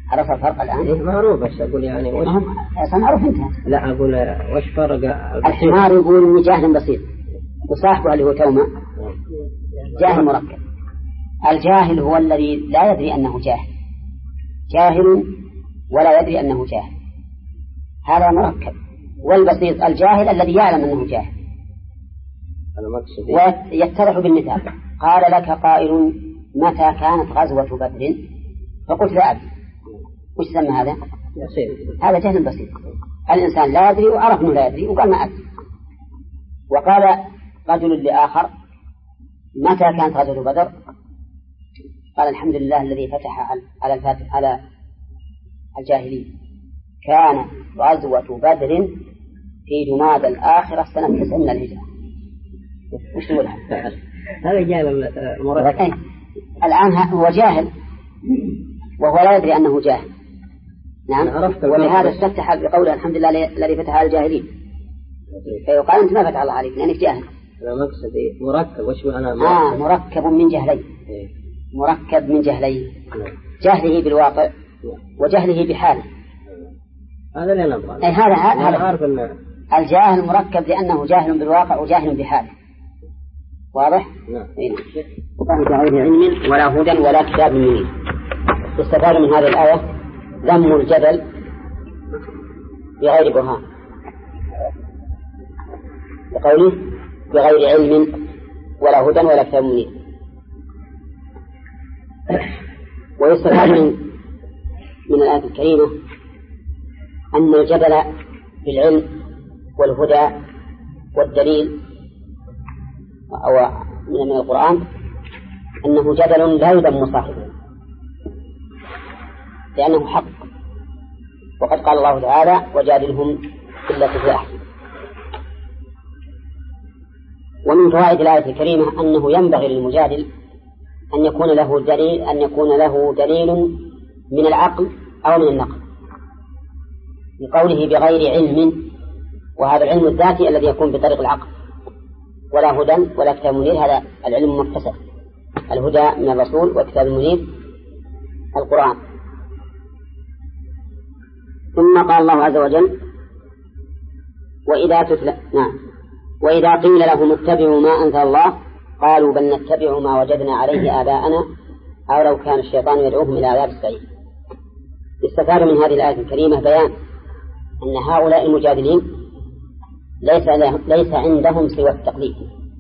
عرف الفرق الآن؟ إيه معروف، بس أقول يعني وش معروف انتهى. لا أقول وش فرق. الحمار يقول إني جاهل بسيط، وصاحبه اللي هو توما جاهل مركب. الجاهل هو الذي لا يدري أنه جاهل، جاهل ولا يدري أنه جاهل، هذا مركب. والبسيط الجاهل الذي يعلم أنه جاهل. ويتضح بالمثال. قال لك قائل متى كانت غزوة بدر؟ فقلت لا أدري. وش سمى هذا؟ هذا جهل بسيط. الإنسان لا يدري وعرف أنه لا يدري وقال ما أدري. وقال رجل لآخر متى كانت غزوة بدر؟ قال الحمد لله الذي فتح على الجاهلين. كان غزوة بدر في جماد الآخرة سنة 9 من الهجرة. وش تقول هذا جاهل مركب. الآن هو جاهل وهو لا يدري أنه جاهل. نعم. ولهذا استفتح بقوله الحمد لله الذي فتح على الجاهلين، فيقال أنت ما فتح الله عليك لأنك جاهل. أنا مقصدي مركب. وش أنا مركب من جهلين. مركب من جهلين، جهله بالواقع وجهله بحاله. هذا اللي نبغى. هذا عارف الجاهل مركب لأنه جاهل بالواقع وجاهل بحاله. واضح؟ نعم. بغير علم ولا هدى ولا كتاب منير. استفاد من هذه الآية ذم الجدل بغير برهان، بقوله بغير علم ولا هدى ولا كتاب منير. ويستفاد من الآية الكريمة أن الجدل بالعلم والهدى والدليل أو من القرآن أنه جدل لا يذم صاحبه لأنه حق. وقد قال الله تعالى وجادلهم بالتي هي أحسن. ومن فوائد الآية الكريمة أنه ينبغي للمجادل أن يكون له دليل من العقل أو من النقل، بقوله بغير علم، وهذا العلم الذاتي الذي يكون بطريق العقل، ولا هدى ولا كتاب منير، هذا العلم مكتسب. الهدى من الرسول والكتاب المنير القرآن. ثم قال الله عز وجل وإذا قيل لهم اتبعوا ما أنزل الله قالوا بل نتبع ما وجدنا عليه آباءنا أو لو كان الشيطان يدعوهم إلى عذاب السعير. استفاد من هذه الآية الكريمة بيان أن هؤلاء المجادلين ليس عندهم سوى التقليد،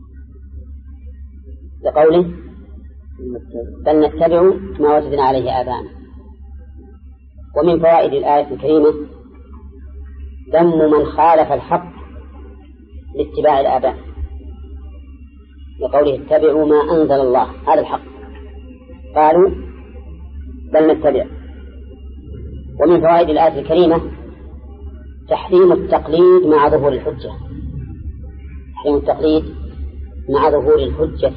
لقوله بل نتبع ما وجدنا عليه آباءنا. ومن فوائد الآية الكريمة ذم من خالف الحق لاتباع الآباء، لقوله اتبعوا ما أنزل الله، هذا الحق، قالوا بل نتبع. ومن فوائد الآية الكريمة تحريم التقليد مع ظهور الحجة. تحريم التقليد مع ظهور الحجة.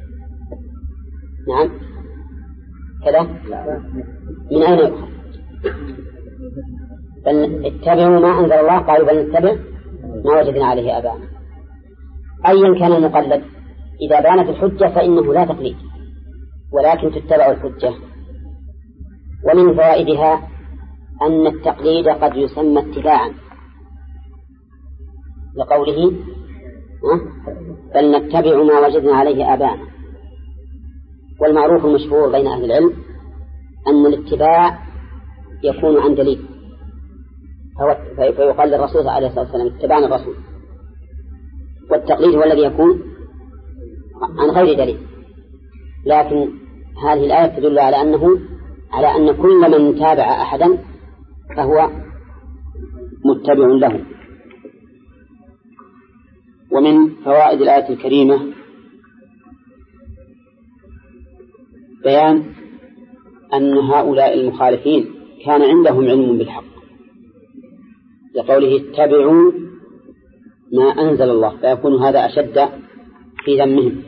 نعم كذا. من أين يؤخذ؟ بل اتبعوا ما أنزل الله قالوا بل نتبع ما وجدنا عليه آباءنا. أيا كان المقلد إذا بانت الحجة فإنه لا تقليد ولكن تتبع الحجة. ومن فوائدها أن التقليد قد يسمى اتباعا، لقوله بل نتبع ما وجدنا عليه آباءنا. والمعروف المشهور بين أهل العلم أن الاتباع يكون عن دليل، فيقال للرسول عليه الصلاة والسلام اتبعنا الرسول، والتقليد هو الذي يكون عن غير دليل. لكن هذه الآية تدل على أن كل من تابع أحدا فهو متبع له. ومن فوائد الآية الكريمة بيان أن هؤلاء المخالفين كان عندهم علم بالحق، لقوله اتبعوا ما أنزل الله، فيكون هذا أشد في ذمهم.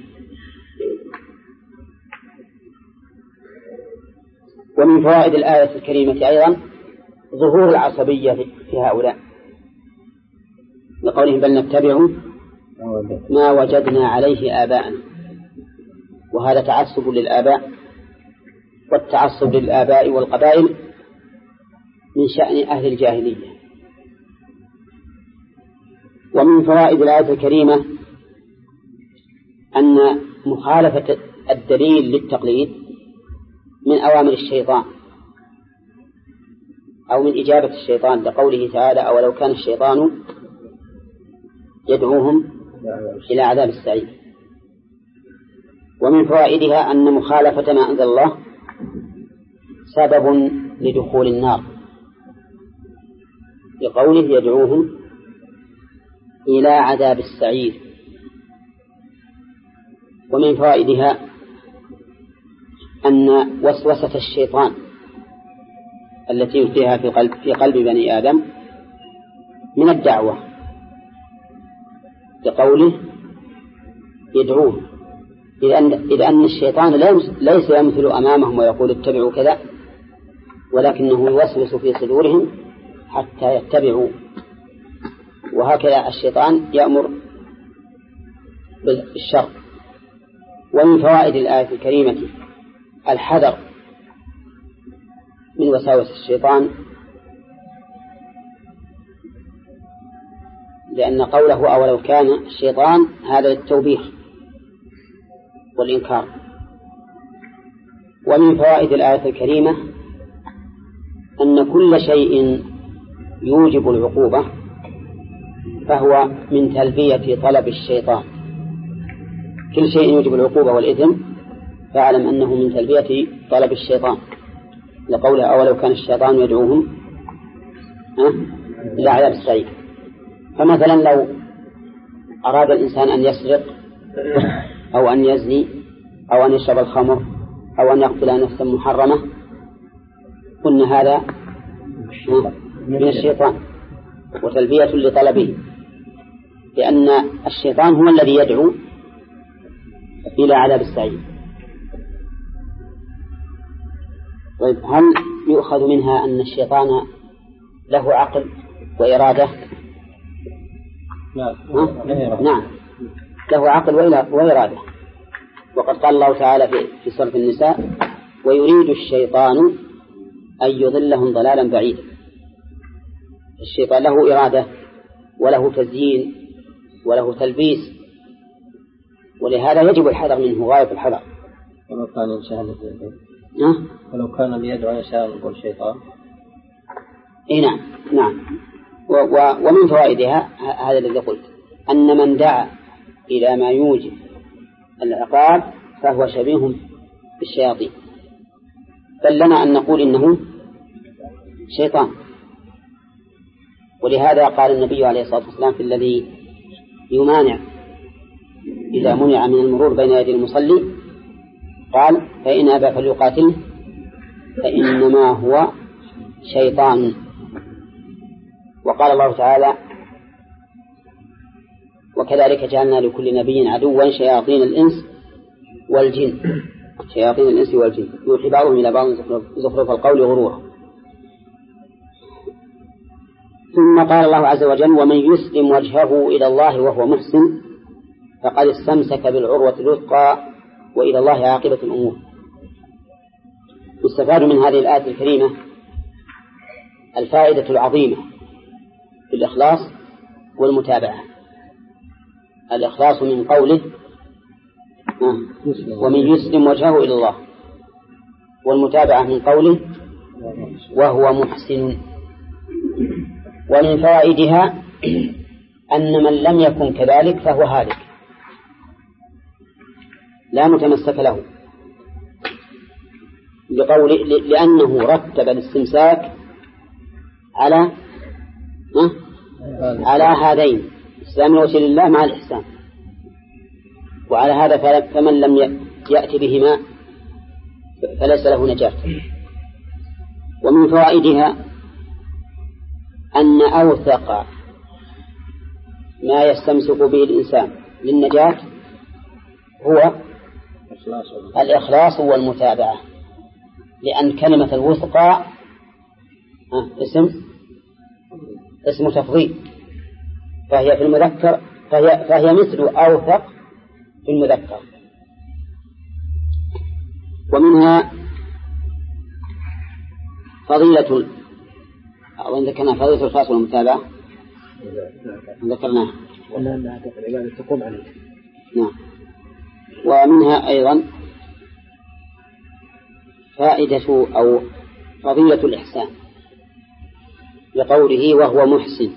ومن فوائد الآية الكريمة أيضا ظهور العصبية في هؤلاء، لقولهم بل نتبع ما وجدنا عليه آباءنا. وهذا تعصب للآباء، والتعصب للآباء والقبائل من شأن أهل الجاهلية. ومن فوائد الآية الكريمة أن مخالفة الدليل للتقليد من أوامر الشيطان أو من إجابة الشيطان، لقوله تعالى: أولو كان الشيطان يدعوهم إلى عذاب السعير. ومن فوائدها أن مخالفة ما أنزل الله سبب لدخول النار، لقوله: يدعوهم إلى عذاب السعير. ومن فوائدها أن وسوسة الشيطان التي يلقيها في قلب بني آدم من الدعوة، لقوله: يدعوهم، إذ أن الشيطان ليس يمثل أمامهم ويقول اتبعوا كذا، ولكنه يوسوس في صدورهم حتى يتبعوا. وهكذا الشيطان يأمر بالشر. ومن فوائد الآية الكريمة الحذر من وساوس الشيطان، لأن قوله أولو كان الشيطان هذا للتوبيخ والإنكار. ومن فوائد الآية الكريمة أن كل شيء يوجب العقوبة فهو من تلبية طلب الشيطان. كل شيء يوجب العقوبة والإثم فاعلم أنه من تلبية طلب الشيطان، لقوله: أولو كان الشيطان يدعوهم إلى عذاب السعير. فمثلا لو أراد الإنسان أن يسرق أو أن يزني أو أن يشرب الخمر أو أن يقتل نفسا محرمة، قلنا هذا من الشيطان وتلبية لطلبه، لأن الشيطان هو الذي يدعو إلى عذاب السعير. طيب، هل يؤخذ منها أن الشيطان له عقل وإرادة؟ نعم، له عقل وإرادة. وقد قال الله تعالى في سورة النساء: ويريد الشيطان أن يضلهم ضلالا بعيدا. الشيطان له إرادة وله تزيين وله تلبيس، ولهذا يجب الحذر منه غاية الحذر. ولو كان إنسان ولو كان ليدعو إنسان يقول شيطان. نعم. ومن فوائدها هذا الذي قلت، أن من دعا إلى ما يوجب العقاب فهو شبيه بالشياطين، بل لنا أن نقول إنه شيطان. ولهذا قال النبي عليه الصلاة والسلام في الذي يمانع إذا منع من المرور بين يدي المصلي، قال: فإن أبى فليقاتله فإنما هو شيطان. وقال الله تعالى: وكذلك جعلنا لكل نبي عدوا شياطين الإنس والجن يوحي بعضهم إلى بعض زخرف القول غرورا. ثم قال الله عز وجل: ومن يسلم وجهه إلى الله وهو محسن فقد استمسك بالعروة الوثقى وإلى الله عاقبة الأمور. يستفاد من هذه الآية الكريمة الفائدة العظيمة في الإخلاص والمتابعة. الإخلاص من قوله: ومن يسلم وجهه إلى الله، والمتابعة من قوله: وهو محسن. ومن فوائدها أن من لم يكن كذلك فهو هالك لا متمسك له، لأنه رتب الاستمساك على هذين: إسلام وسيل الله مع الإحسان. وعلى هذا فمن لم يأتي بهما فليس له نجاة. ومن فوائدها أن أوثق ما يستمسك به الإنسان للنجاة هو الإخلاص والمتابعة، لأن كلمة الوثقى اسم تفضيل، فهي في المذكر فهي مثل أوثق في المذكر. ومنها فضيلة أظن ذكرنا فضيلة الخاص والمتابعة ذكرناها أنها العبادة تقوم عليه. نعم. ومنها أيضا فائدة أو فضيلة الإحسان لقوله وهو محسن.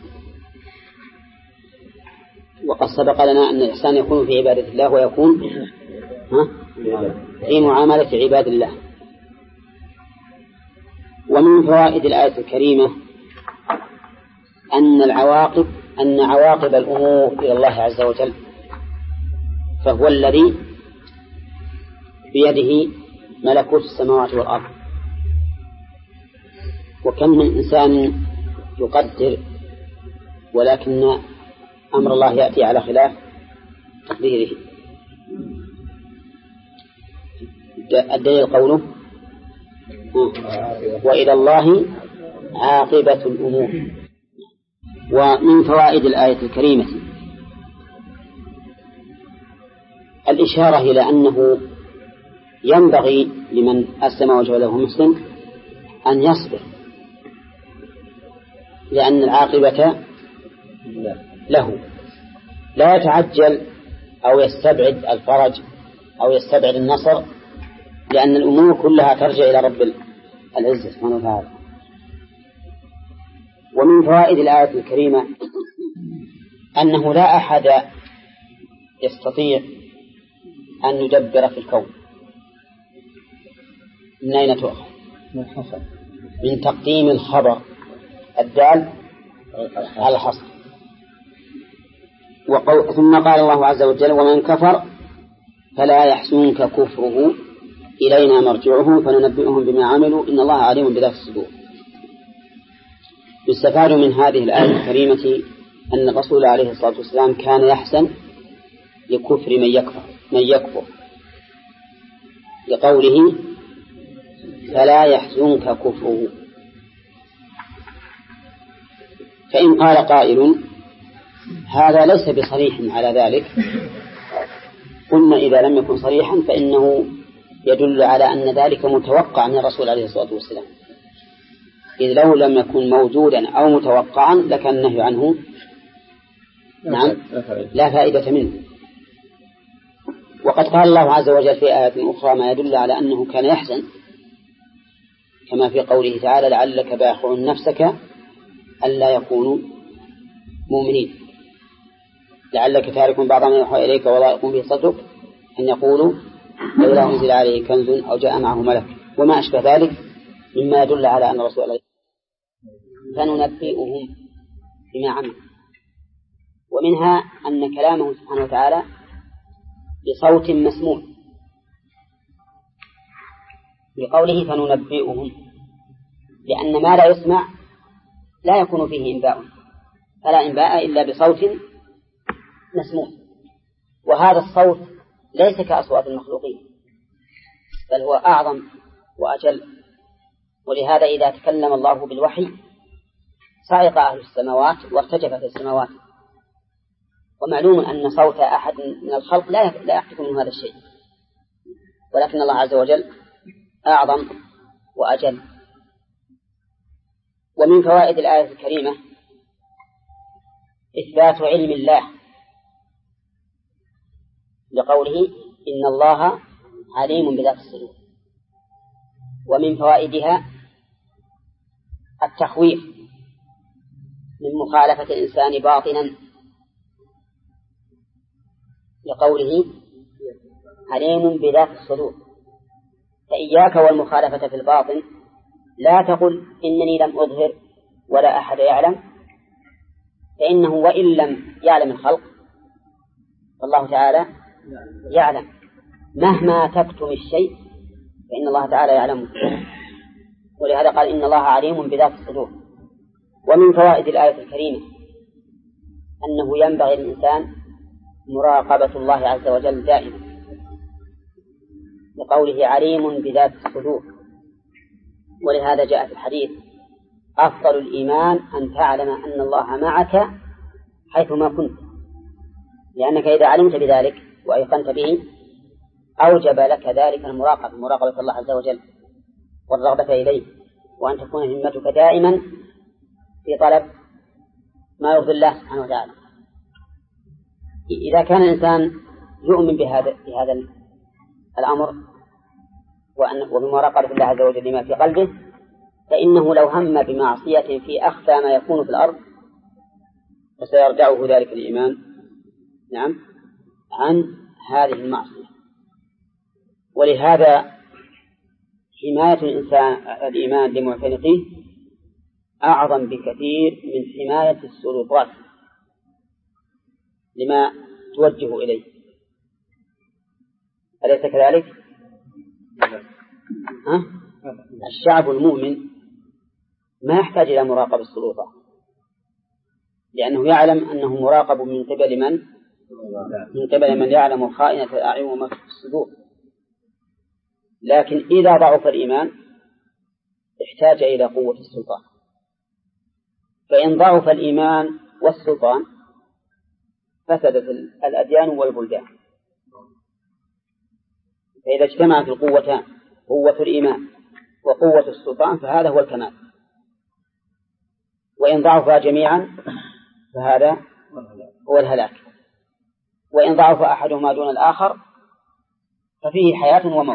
وقد سبق لنا أن الإحسان يكون في عبادة الله ويكون في معاملة عباد الله. ومن فوائد الآية الكريمة أن عواقب الأمور إلى الله عز وجل، فهو الذي بيده ملكوت السماوات والأرض. وكم من إنسان يقدر ولكن أمر الله يأتي على خلاف تقديره. الدليل قوله وإلى الله عاقبة الأمور. ومن فوائد الآية الكريمة الإشارة إلى أنه ينبغي لمن أسلم وجهه له محسن أن يصبر، لأن العاقبة له، لا يتعجل أو يستبعد الفرج أو يستبعد النصر، لأن الأمور كلها ترجع إلى رب العزة سبحانه وتعالى. ومن فوائد الآية الكريمة أنه لا أحد يستطيع أن يدبر في الكون. من أين تؤخذ؟ من تقديم الخبر الدال على الحصر. ثم قال الله عز وجل ومن كفر فلا يحزنك كفره إلينا مرجعهم فننبئهم بما عملوا إن الله عليم بذات الصدور. يستفاد من هذه الآية الكريمة أن الرسول عليه الصلاة والسلام كان يحزن لكفر من يكفر لقوله فلا يحزنك كفره. فإن قال قائل هذا ليس بصريح على ذلك، قلنا إذا لم يكن صريحا فإنه يدل على أن ذلك متوقع من الرسول عليه الصلاة والسلام، إذ لو لم يكن موجودا أو متوقعا لكان النهي عنه نعم لا فائدة منه. وقد قال الله عز وجل في آيات أخرى ما يدل على أنه كان يحزن، كما في قوله تعالى لعلك باخع نفسك ألا يكونوا مؤمنين، لعلك تارك بعض ما يوحى إليك وضائق به صدرك أن يقولوا لولا أنزل عليه كنز أو جاء معه ملك وما أشبه ذلك مما يدل على أن الرسول عليه فننبئهم بما عملوا. ومنها أن كلامه سبحانه وتعالى بصوت مسموع بقوله فننبئهم، لأن ما لا يسمع لا يكون فيه إنباء، فلا إنباء إلا بصوت مسموع. وهذا الصوت ليس كأصوات المخلوقين بل هو أعظم وأجل، ولهذا إذا تكلم الله بالوحي صعق أهل السماوات وارتجفت السماوات. ومعلوم أن صوت أحد من الخلق لا يحدث من هذا الشيء، ولكن الله عز وجل أعظم وأجل. ومن فوائد الآية الكريمة إثبات علم الله لقوله إن الله عليم بذات الصدور. ومن فوائدها التخويف من مخالفة الإنسان باطنا لقوله عليم بذات الصدور. فإياك والمخالفة في الباطن، لا تقل إنني لم أظهر ولا أحد يعلم، فإنه وإن لم يعلم الخلق فالله تعالى يعلم، مهما تكتم الشيء فإن الله تعالى يعلمه. ولهذا قال إن الله عليم بذات الصدور. ومن فوائد الآية الكريمة أنه ينبغي للإنسان مراقبة الله عز وجل دائما لقوله عليم بذات الصدور. ولهذا جاء في الحديث أفضل الإيمان أن تعلم أن الله معك حيثما كنت، لأنك إذا علمت بذلك وأيقنت به أوجب لك ذلك مراقبة الله عز وجل والرغبة إليه، وأن تكون همتك دائما في طلب ما يرضي الله سبحانه وتعالى. إذا كان الإنسان يؤمن بهذا الأمر وبمراقبة الله عز وجل لما في قلبه، فإنه لو هم بمعصية في أخفى ما يكون في الأرض فسيرجعه ذلك الإيمان عن هذه المعصية. ولهذا حماية الإيمان لمعتنقيه أعظم بكثير من حماية السلطات لما توجه إليه. أليس كذلك؟ الشعب المؤمن ما يحتاج إلى مراقبة السلطة، لأنه يعلم أنه مراقب من قبل من يعلم خائنة الأعين وما في الصدور. لكن إذا ضعف الإيمان احتاج إلى قوة السلطان، فإن ضعف الإيمان والسلطان فسدت الأديان والبلدان. فإذا اجتمعت القوتان، قوة الإيمان وقوة السلطان، فهذا هو الكمال. وإن ضعفا جميعا فهذا هو الهلاك. وإن ضعف أحدهما دون الآخر ففيه حياة وموت.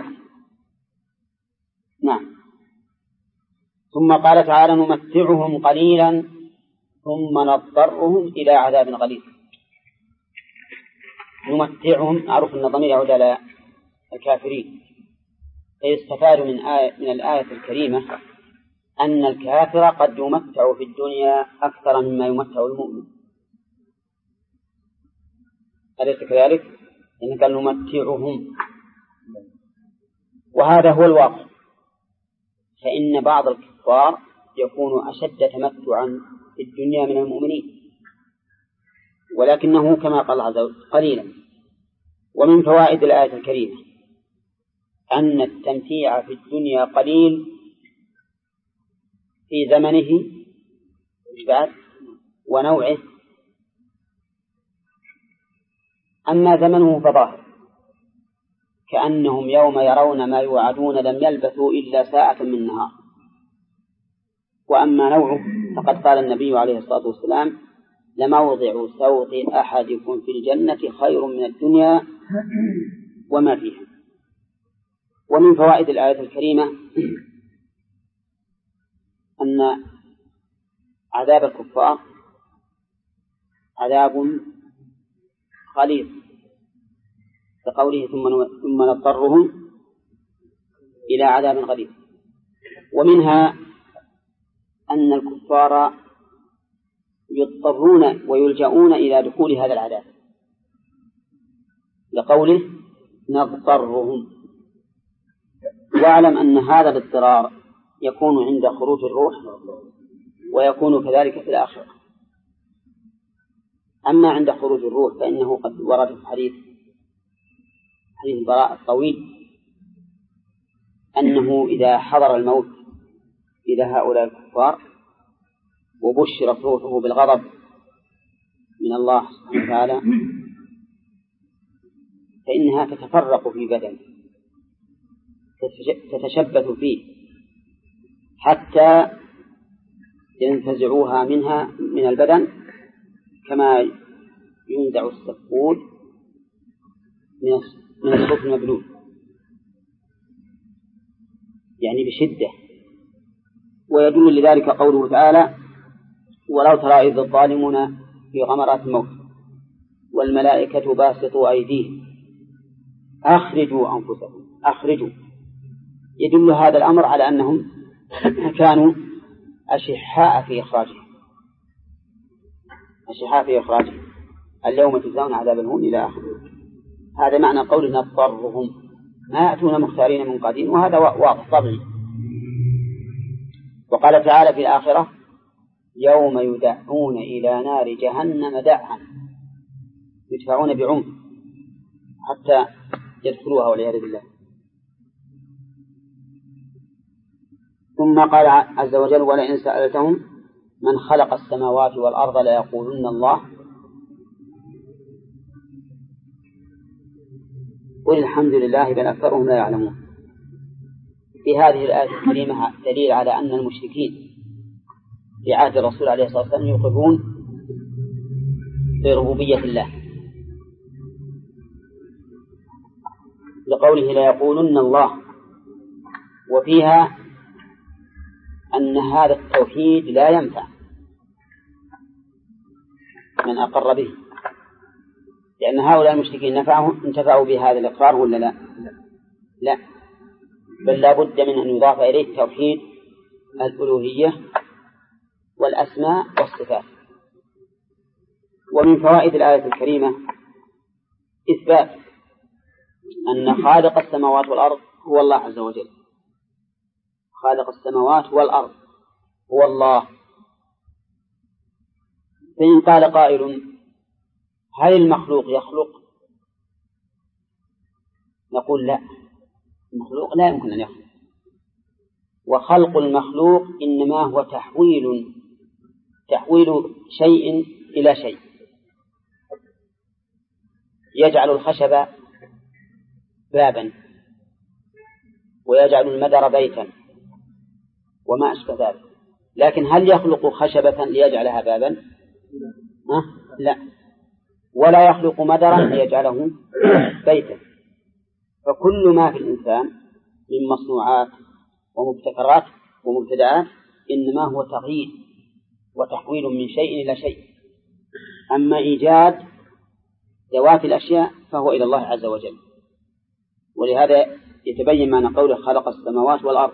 نعم. ثم قال تعالى: نمتعهم قليلا ثم نضطرهم إلى عذاب غليظ. نمتعهم، أعرف أن الضمير يعود على الكافرين، فيستفاد من الآية الكريمة أن الكافر قد يمتع في الدنيا أكثر مما يمتع المؤمن. أليس كذلك؟ إن قال نمتعهم، وهذا هو الواقع. فإن بعض الكفار يكون أشد تمتعا في الدنيا من المؤمنين، ولكنه كما قال عز وجل قليلا. ومن فوائد الآية الكريمة أن التمتيع في الدنيا قليل في زمنه ونوعه، أما زمنه فظاهر، كأنهم يوم يرون ما يوعدون لم يلبثوا إلا ساعة من نهار. وأما نوعه فقد قال النبي عليه الصلاة والسلام: لموضع سوط أحدكم في الجنة خير من الدنيا وما فيها. ومن فوائد الآية الكريمة أن عذاب الكفار عذاب غليظ، كقوله ثم نضطرهم إلى عذاب غليظ. ومنها أن الكفار يضطرون ويلجؤون إلى دخول هذا العذاب، لقوله نضطرهم. واعلم أن هذا الاضطرار يكون عند خروج الروح، ويكون كذلك في الآخرة. أما عند خروج الروح فإنه قد ورد في حديث البراء الطويل أنه إذا حضر الموت إلى هؤلاء الكفار وبشرت روحه بالغضب من الله سبحانه وتعالى فإنها تتفرق في بدنه، تتشبث فيه حتى ينتزعوها من البدن كما ينزع السفود من الصوف المبلول، يعني بشدة. ويدل لذلك قوله تعالى: ولو ترى إذ الظالمون في غمرات الموت والملائكة باسطوا أيديهم أخرجوا أنفسكم. أخرجوا، يدل هذا الأمر على أنهم كانوا أشحاء في إخراجه اليوم تجزون عذاب الهون إلى آخره. هذا معنى قولنا نضطرهم، ما يأتون مختارين منقادين، وهذا واضح طبيعي. وقال تعالى في الآخرة: يوم يدعون إلى نار جهنم دعا، يدفعون بعنف حتى يدخلوها والعياذ بالله. ثم قال عز وجل: ولئن سألتهم من خلق السماوات والأرض ليقولن الله قل الحمد لله بل أكثرهم لا يعلمون. في هذه الآية الكريمة دليل على أن المشركين في عهد الرسول عليه الصلاة والسلام يقرون بربوبية الله، لقوله لا يقولن الله، وفيها أن هذا التوحيد لا ينفع من أقر به، لأن هؤلاء المشركين انتفعوا بهذا الإقرار ولا لا؟ لا، بل لا بد من أن يضاف إليه توحيد الألوهية والأسماء والصفات. ومن فوائد الآية الكريمة إثبات أن خالق السماوات والأرض هو الله عز وجل، خالق السماوات والأرض هو الله. فإن قال قائل هل المخلوق يخلق؟ نقول لا، المخلوق لا يمكن أن يخلق، وخلق المخلوق إنما هو تحويل شيء إلى شيء، يجعل الخشب بابا ويجعل المدر بيتا وما أشبه ذلك، لكن هل يخلق خشبة ليجعلها بابا؟ لا، ولا يخلق مدرا ليجعله بيتا. فكل ما في الإنسان من مصنوعات ومبتكرات ومبتدعات إنما هو تغيير وتحويل من شيء إلى شيء. أما إيجاد ذوات الأشياء فهو إلى الله عز وجل. ولهذا يتبين معنى قوله خلق السماوات والأرض.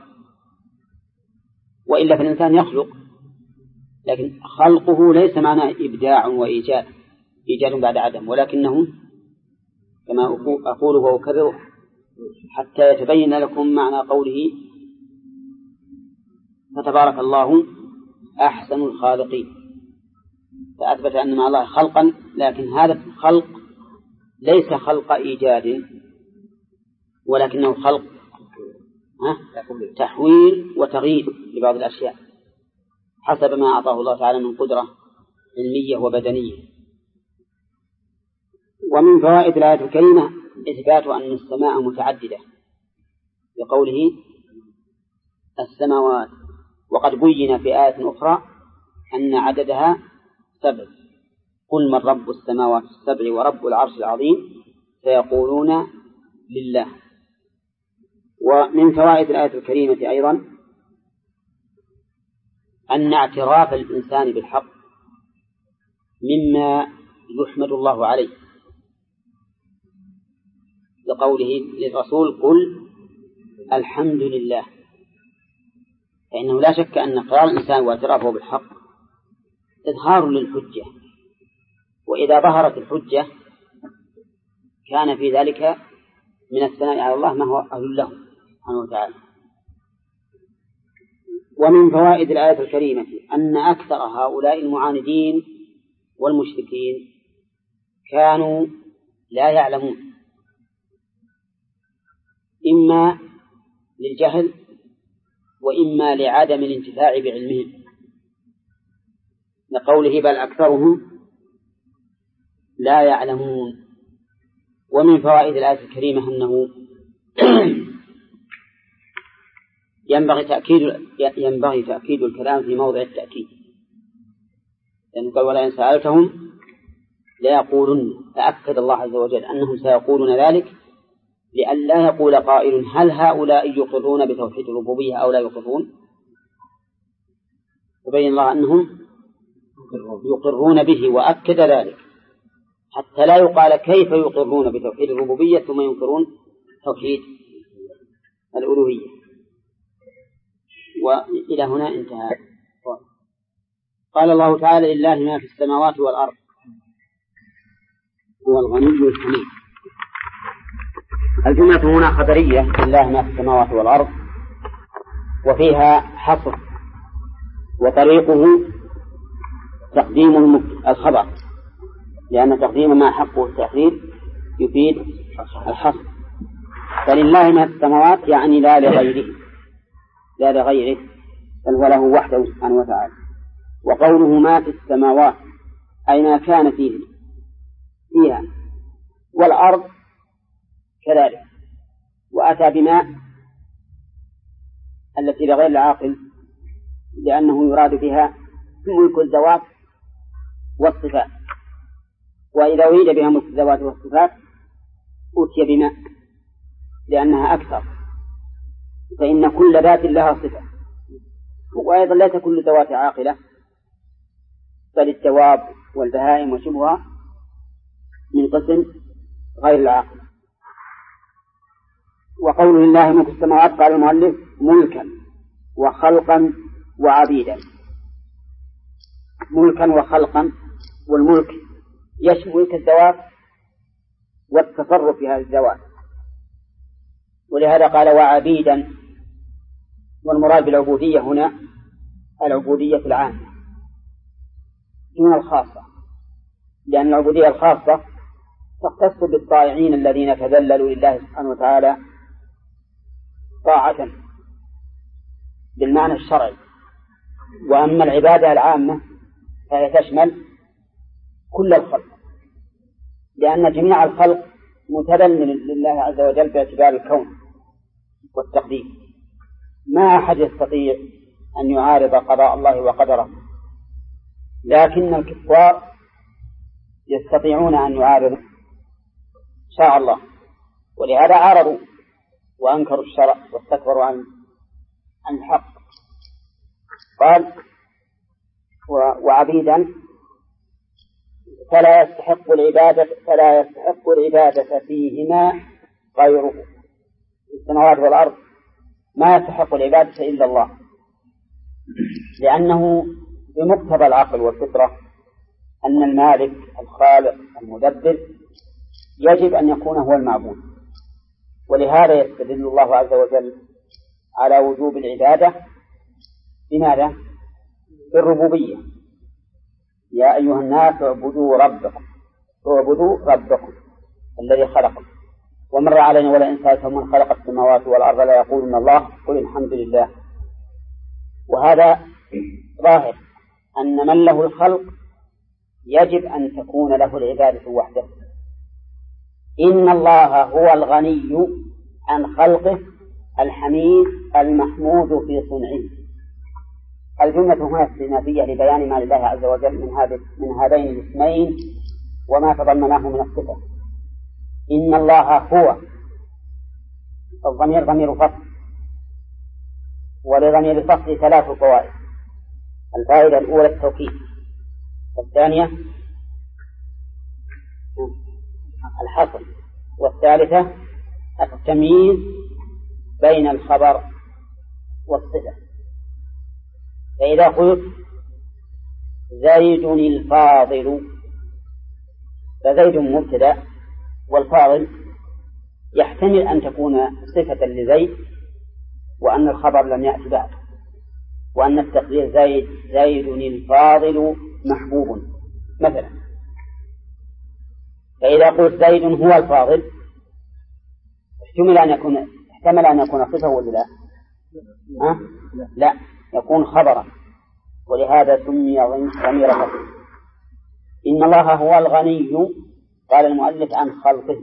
وإلا فالإنسان يخلق، لكن خلقه ليس معناه إبداع وإيجاد، إيجاد بعد عدم، ولكنه كما أقول وأكرره حتى يتبين لكم معنى قوله فتبارك الله أحسن الخالقين، فأثبت أن مع الله خلقا، لكن هذا الخلق ليس خلق إيجاد، ولكنه خلق تحويل وتغيير لبعض الأشياء حسب ما أعطاه الله تعالى من قدرة علمية وبدنية. ومن فوائد الآية الكريمة إثبات أن السماء متعددة بقوله السماوات، وقد بين في آية أخرى أن عددها 7. قل من رب السماوات السبع ورب العرش العظيم سيقولون لله. ومن فوائد الآية الكريمة أيضا أن اعتراف الإنسان بالحق مما يحمد الله عليه، لقوله للرسول قل الحمد لله، فإنه لا شك أن إقرار الإنسان واعترافه بالحق إظهار للحجة، وإذا ظهرت الحجة كان في ذلك من الثناء على الله ما هو أهل له سبحانه وتعالى. ومن فوائد الآية الكريمة أن أكثر هؤلاء المعاندين والمشركين كانوا لا يعلمون، إما للجهل وإما لعدم الانتفاع بعلمهم، لقوله بل أكثرهم لا يعلمون. ومن فوائد الآية الكريمة أنه ينبغي تأكيد الكلام في موضع التأكيد، لأنه قال ولئن سألتهم ليقولن، فأكد الله عز وجل أنهم سيقولون ذلك لئلا يقول قائل هل هؤلاء يقرون بتوحيد الربوبية أو لا يقرون، فبين الله أنهم يقرون به وأكد ذلك حتى لا يقال كيف يقرون بتوحيد الربوبية ثم ينكرون توحيد الألوهية. وإلى هنا انتهى. قال الله تعالى لله ما في السماوات والأرض هو الغني الحميد. الجملة هنا خبرية لله ما في السماوات والأرض، وفيها حصر، وطريقه تقديم الخبر، لأن تقديم ما حقه التأخير يفيد الحصر. فلله ما في السماوات يعني لا لغيره بل هو له وحده سبحانه وتعالى. وقوله ما في السماوات أي ما كان فيها، والأرض كذلك، وأتى بما التي لغير العاقل لأنه يراد بها ملك الذوات والصفات. وإذا أريد بها ملك الذوات والصفات أتي بما لأنها أكثر، فإن كل ذات لها صفة. وأيضا ليس كل الذوات عاقلة، بل الدواب والبهائم وشبهها من قسم غير العاقل. وقول لله ملك السماوات قال المؤلف ملكا وخلقا وعبيدا. ملكا وخلقا، والملك يشمل ملك الذوات والتصرف في هذه الذوات، ولهذا قال وعبيدا. والمراد بالعبودية هنا العبودية العامة دون الخاصة، لأن العبودية الخاصة تختص بالطائعين الذين تذللوا لله سبحانه وتعالى طاعة بالمعنى الشرعي. وأما العبادة العامة فهي تشمل كل الخلق، لأن جميع الخلق متذلل لله عز وجل باعتبار الكون والتقدير. ما أحد يستطيع أن يعارض قضاء الله وقدره، لكن الكفار يستطيعون أن يعارضوا شاء الله، ولهذا عارضوا وأنكروا الشرع واستكبروا عن الحق. قال وعبيدا فلا يستحق العبادة فيهما غيره. في السماوات والأرض ما يستحق العبادة إلا الله، لأنه بمقتضى العقل والفطرة أن المالك الخالق المدبر يجب أن يكون هو المعبود. ولهذا يستدل الله عز وجل على وجوب العبادة بماذا؟ بالربوبية. يا أيها الناس اعبدوا ربكم الذي خلقكم. ومر علينا ولئن سألتهم من خلق السماوات والأرض لا يقولون الله قل الحمد لله. وهذا ظاهر أن من له الخلق يجب أن تكون له العبادة وحده. إن الله هو الغني عن خلقه الحميد المحمود في صنعه. الجملة هنا استئنافية لبيان ما لله عز وجل من هذين الاسمين وما تضمناه من الصفة. إن الله هو، الضمير ضمير فصل، ولضمير الفصل 3 فوائد. الفائدة الأولى التوكيد، والثانية الحصر، والثالثة التمييز بين الخبر والصفة. فإذا قلت زيد الفاضل فزيد مبتدأ، والفاضل يحتمل أن تكون صفة لزيد وأن الخبر لم يأتي بعد، وأن التقدير زيد الفاضل محبوب مثلا. فإذا قلت زيد هو الفاضل احتمل أن يكون صفة ولا لا؟ لا، يكون خبرا، ولهذا سمي ضمير فصل. إن الله هو الغني قال المؤلف عن خلقه،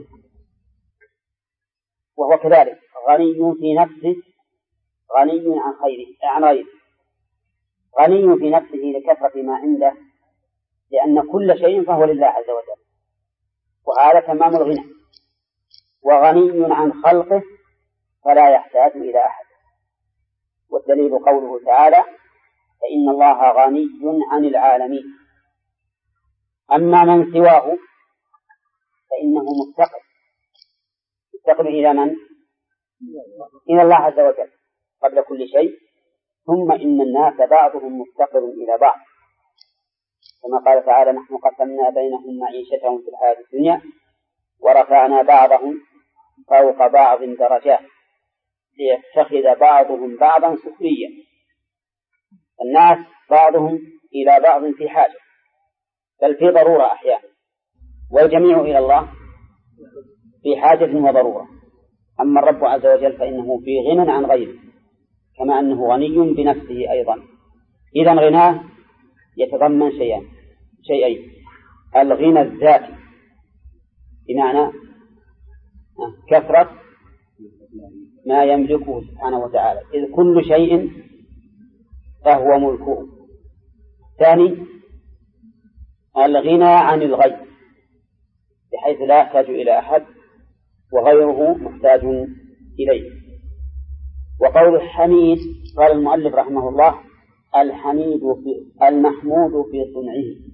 وهو كذلك غني في نفسه، غني عن غيره. غني في نفسه لكثرة ما عنده، لأن كل شيء فهو لله عز وجل، وهذا تمام الغنى. وغني عن خلقه فلا يحتاج إلى أحد، والدليل قوله تعالى فإن الله غني عن العالمين. أما من سواه فإنه مفتقر إلى من؟ إلى الله عز وجل قبل كل شيء. ثم إن الناس بعضهم مفتقر إلى بعض، كما قال تعالى نحن قسمنا بينهم معيشتهم في الحياة الدنيا ورفعنا بعضهم فوق بعض درجات ليتخذ بعضهم بعضا سخريا. الناس بعضهم إلى بعض في حاجة، بل في ضرورة أحيانا، والجميع إلى الله في حاجة وضرورة. أما الرب عز وجل فإنه في غنى عن غيره، كما أنه غني بنفسه أيضا. إذا غناه يتضمن شيئين: الغنى الذاتي بمعنى كثرة ما يملكه سبحانه وتعالى، إذ كل شيء فهو ملكه. الثاني الغنى عن الغير بحيث لا يحتاج إلى أحد وغيره محتاج إليه. وقول الحميد قال المؤلف رحمه الله المحمود في صنعه،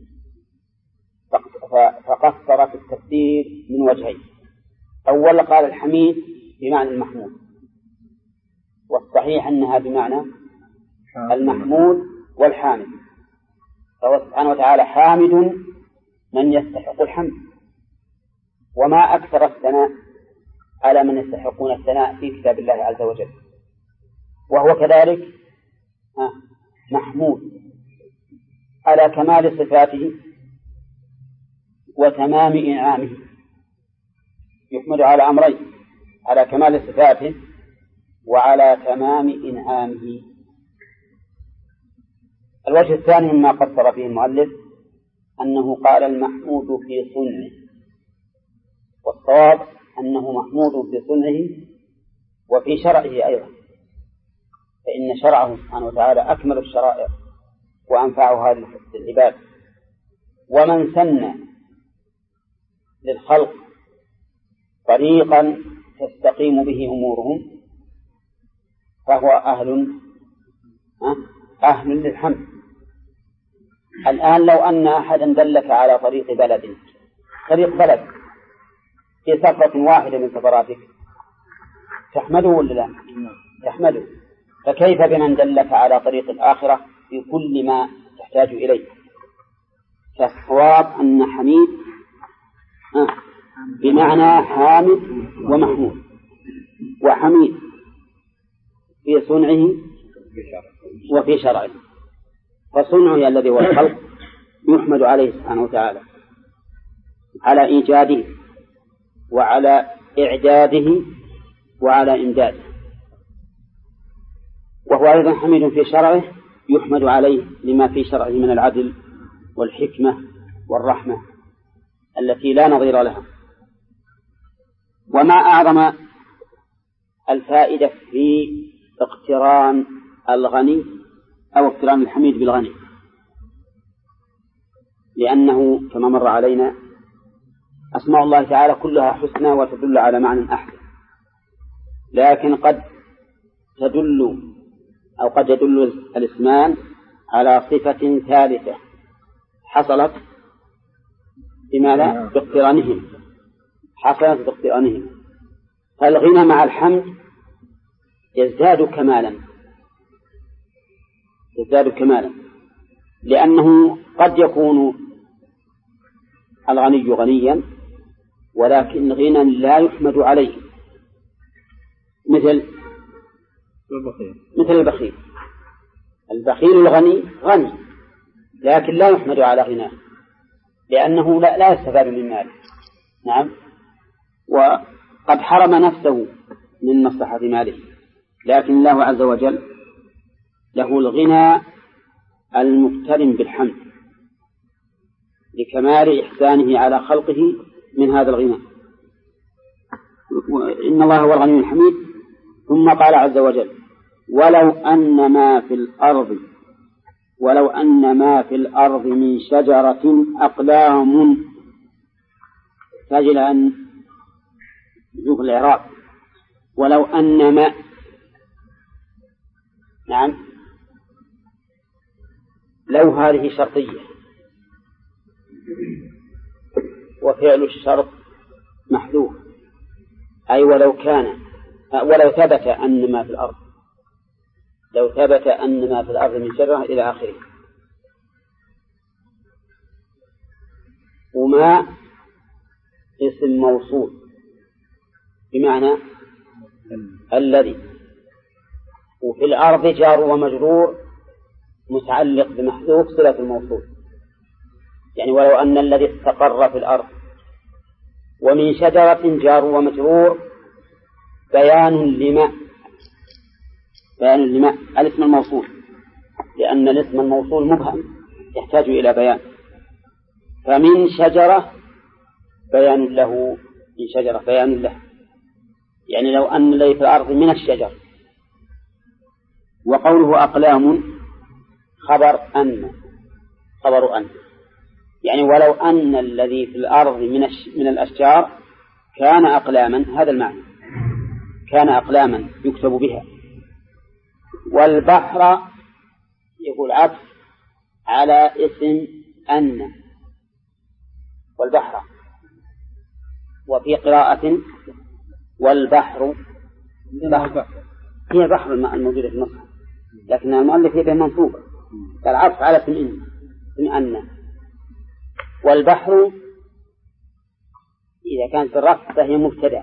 فقصر في التفسير من وجهين. أولا قال الحميد بمعنى المحمود، والصحيح أنها بمعنى المحمود والحامد، فهو سبحانه وتعالى حامد من يستحق الحمد، وما أكثر الثناء على من يستحقون الثناء في كتاب الله عز وجل، وهو كذلك محمود على كمال صفاته وتمام إنعامه، يحمد على أمرين: على كمال صفاته وعلى تمام إنعامه. الوجه الثاني مما قصر فيه المؤلف أنه قال المحمود في صنعه، والصواب أنه محمود في صنعه وفي شرعه أيضا، فإن شرعه سبحانه وتعالى أكمل الشرائع وأنفعها للعباد. ومن سن للخلق طريقا تستقيم به أمورهم فهو أهل للحمد. الآن لو أن أحدا دلك على طريق بلد في سفرة واحدة من سفراتك تحمده ولا لا؟ تحمده. فكيف بمن دلك على طريق الآخرة في كل ما تحتاج إليه؟ فالصواب أن حميد بمعنى حامد ومحمود، وحميد في صنعه وفي شرعه. فصنعه الذي هو الخلق يحمد عليه سبحانه وتعالى على إيجاده وعلى إعداده وعلى إمداده، وهو أيضا حميد في شرعه يحمد عليه لما في شرعه من العدل والحكمة والرحمة التي لا نظير لها. وما أعظم الفائدة في اقتران الغني أو اقتران الحميد بالغني، لأنه كما مر علينا أسماء الله تعالى كلها حسنى وتدل على معنى أحسن، لكن قد يدل الاسمان على صفة ثالثة حصلت بماذا؟ باقترانهم. فالغنى مع الحمد يزداد كمالا، لأنه قد يكون الغني غنيا ولكن غنى لا يحمد عليه، مثل البخيل الغني غني لكن لا يحمد على غناه، لأنه لا يستفاد من ماله. نعم، وقد حرم نفسه من مصلحة ماله، لكن الله عز وجل له الغنى المقترن بالحمد لكمال إحسانه على خلقه من هذا الغنى. إن الله هو الغني الحميد. ثم قال عز وجل ولو أن ما في الأرض من شجرة أقلام، تجد أن نشوف الإعراب ولو أن ما، نعم، لو هذه شرطية وفعل الشرط محذوف، أي ولو ثبت أن ما في الأرض، لو ثبت أن ما في الأرض من شجرة إلى آخره. وما اسم موصول بمعنى الذي، وفي الأرض جار ومجرور متعلق بمحذوف صلة الموصول، يعني ولو أن الذي استقر في الأرض. ومن شجرة جار ومجرور بيان لما الاسم الموصول، لأن الاسم الموصول مبهم يحتاج إلى بيان. فمن شجرة بيان له، من شجرة بيان له، يعني لو أن الذي في الأرض من الشجر. وقوله أقلام خبر أن، خبر أن، يعني ولو أن الذي في الأرض من الأشجار كان أقلاما، هذا المعنى، كان أقلاما يكتب بها. والبحر يقول عطف على اسم أن، والبحر، وفي قراءة والبحر بحر، هي بحر الموجودة في النص، لكن المؤلف يبقى منصوبة، العطف على اسم أن. والبحر إذا كانت الرفع فهي مبتدأ،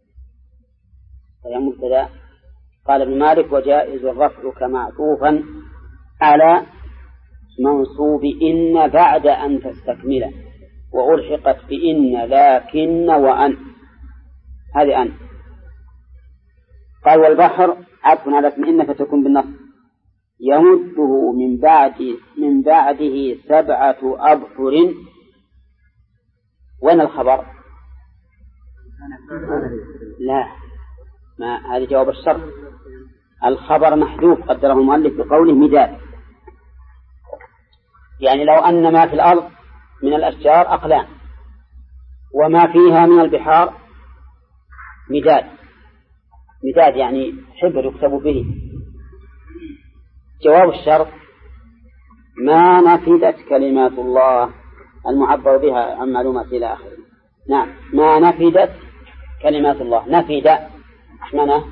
قال ابن مالك وجائز الرفع كمعطوفا على منصوب إن بعد أن تستكمله، وألحقت بإن لكن وأن، هذه أن. قال والبحر عطف على اسم إن فتكون بالنص يمده من بعده 7 أبحر. وين الخبر؟ لا، ما هذا جواب الشرط. الخبر محذوف قدره المؤلف بقوله مداد، يعني لو أن ما في الأرض من الأشجار أقلام وما فيها من البحار مداد يعني حبر يكتب به. جواب الشرط ما نفدت كلمات الله المعبر بها عن معلومات إلى آخره. نعم، ما نفدت كلمات الله. نفد إيش معناه؟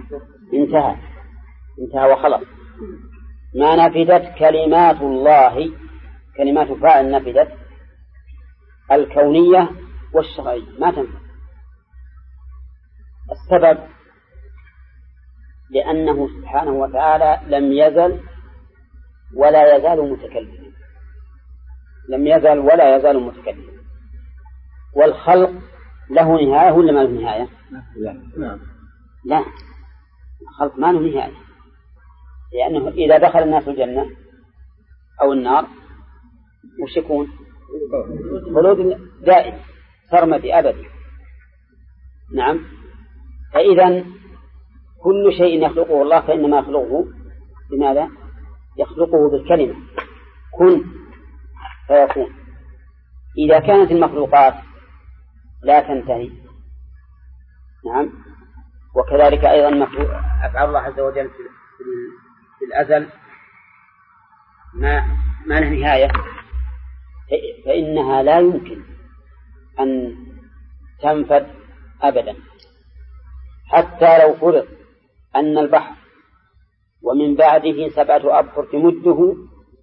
انتهى وخلص. ما نفدت كلمات الله، كلمات فاعل نفدت الكونية والشرعية ما تنفع. السبب لأنه سبحانه وتعالى لم يزل ولا يزال متكلما، لم يزل ولا يزال متكلما. والخلق له نهاية ولا ما له نهاية؟ لا، الخلق ما له نهاية، لأنه إذا دخل الناس الجنة أو النار وش يكون؟ خلود دائم سرمدي أبدي. نعم، فإذا كل شيء يخلقه الله فإنما يخلقه بماذا؟ يخلقه بالكلمة كن فيكون. إذا كانت المخلوقات لا تنتهي، نعم، وكذلك أيضا أفعال الله عز وجل في الأزل ما له نهاية، فإنها لا يمكن أن تنفد أبدا. حتى لو فرض أن البحر ومن بعده 7 أبحر تمده،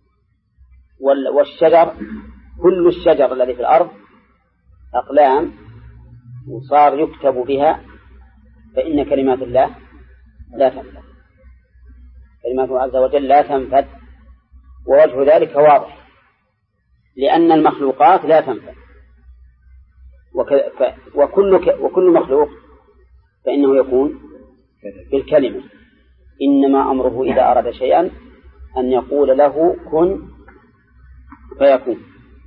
والشجر كل الشجر الذي في الأرض أقلام وصار يكتب بها، فإن كلمات الله لا تنفد، كلماته عز وجل لا تنفد. ووجه ذلك واضح، لأن المخلوقات لا تنفد، وكل مخلوق فإنه يكون بالكلمة. إنما أمره إذا أراد شيئا أن يقول له كن فيكون.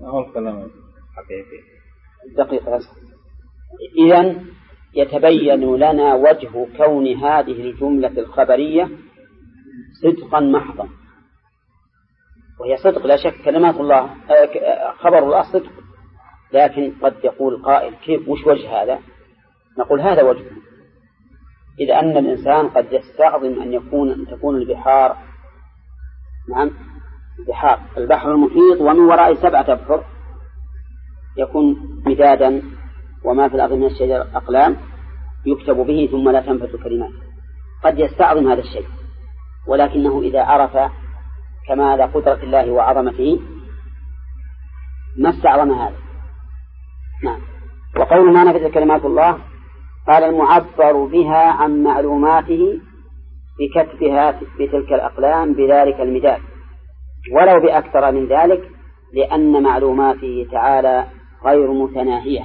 دقيقة. إذن يتبين لنا وجه كون هذه الجملة الخبرية صدقا محضا، وهي صدق لا شك، كلمات الله خبر الله صدق، لكن قد يقول قائل كيف وش وجه هذا؟ نقول هذا وجهه، إذا أن الإنسان قد يستعظم أن تكون البحار، نعم البحار، البحر المحيط ومن وراء 7 أبحر يكون مدادا، وما في الأرض من الشجر أقلام يكتب به ثم لا تنفذ كلمات. قد يستعظم هذا الشيء، ولكنه إذا عرف كمال قدرة الله وعظمته ما استعظم هذا. نعم. وقول ما نفذ كلمات الله قال المعبر بها عن معلوماته بكتبها في تلك الأقلام بذلك المداد، ولو بأكثر من ذلك، لأن معلوماته تعالى غير متناهية.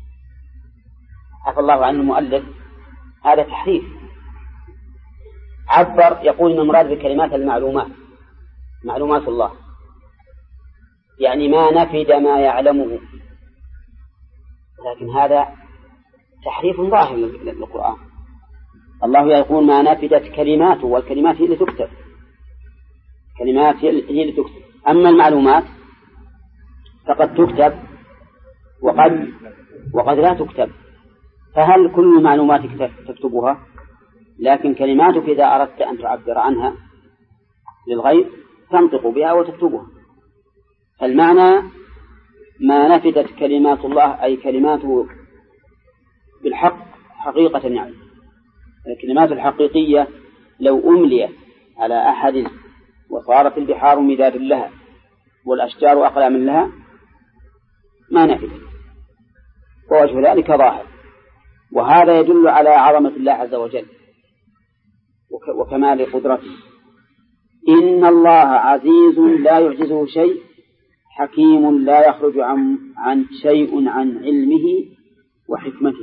عفى الله عن المؤلف، هذا تحريف. عبر يقول من المراد بكلمات المعلومات معلومات الله، يعني ما نفد ما يعلمه، لكن هذا تحريف ظاهر للقرآن. الله يقول ما نفدت كلماته، والكلمات هي اللي تكتب، كلمات هي اللي تكتب. أما المعلومات فقد تكتب وقد لا تكتب. فهل كل معلوماتك تكتبها؟ لكن كلماتك إذا أردت أن تعبر عنها للغير تنطق بها وتكتبها. فالمعنى ما نفدت كلمات الله أي كلماته بالحق حقيقة يعني. الكلمات الحقيقية لو أمليت على أحد وصارت البحار مداد لها والأشجار أقلام لها ما نفدت، ووجه ذلك ظاهر. وهذا يدل على عظمة الله عز وجل وكمال قدرته. إن الله عزيز لا يعجزه شيء، حكيم لا يخرج عن شيء عن علمه وحكمته.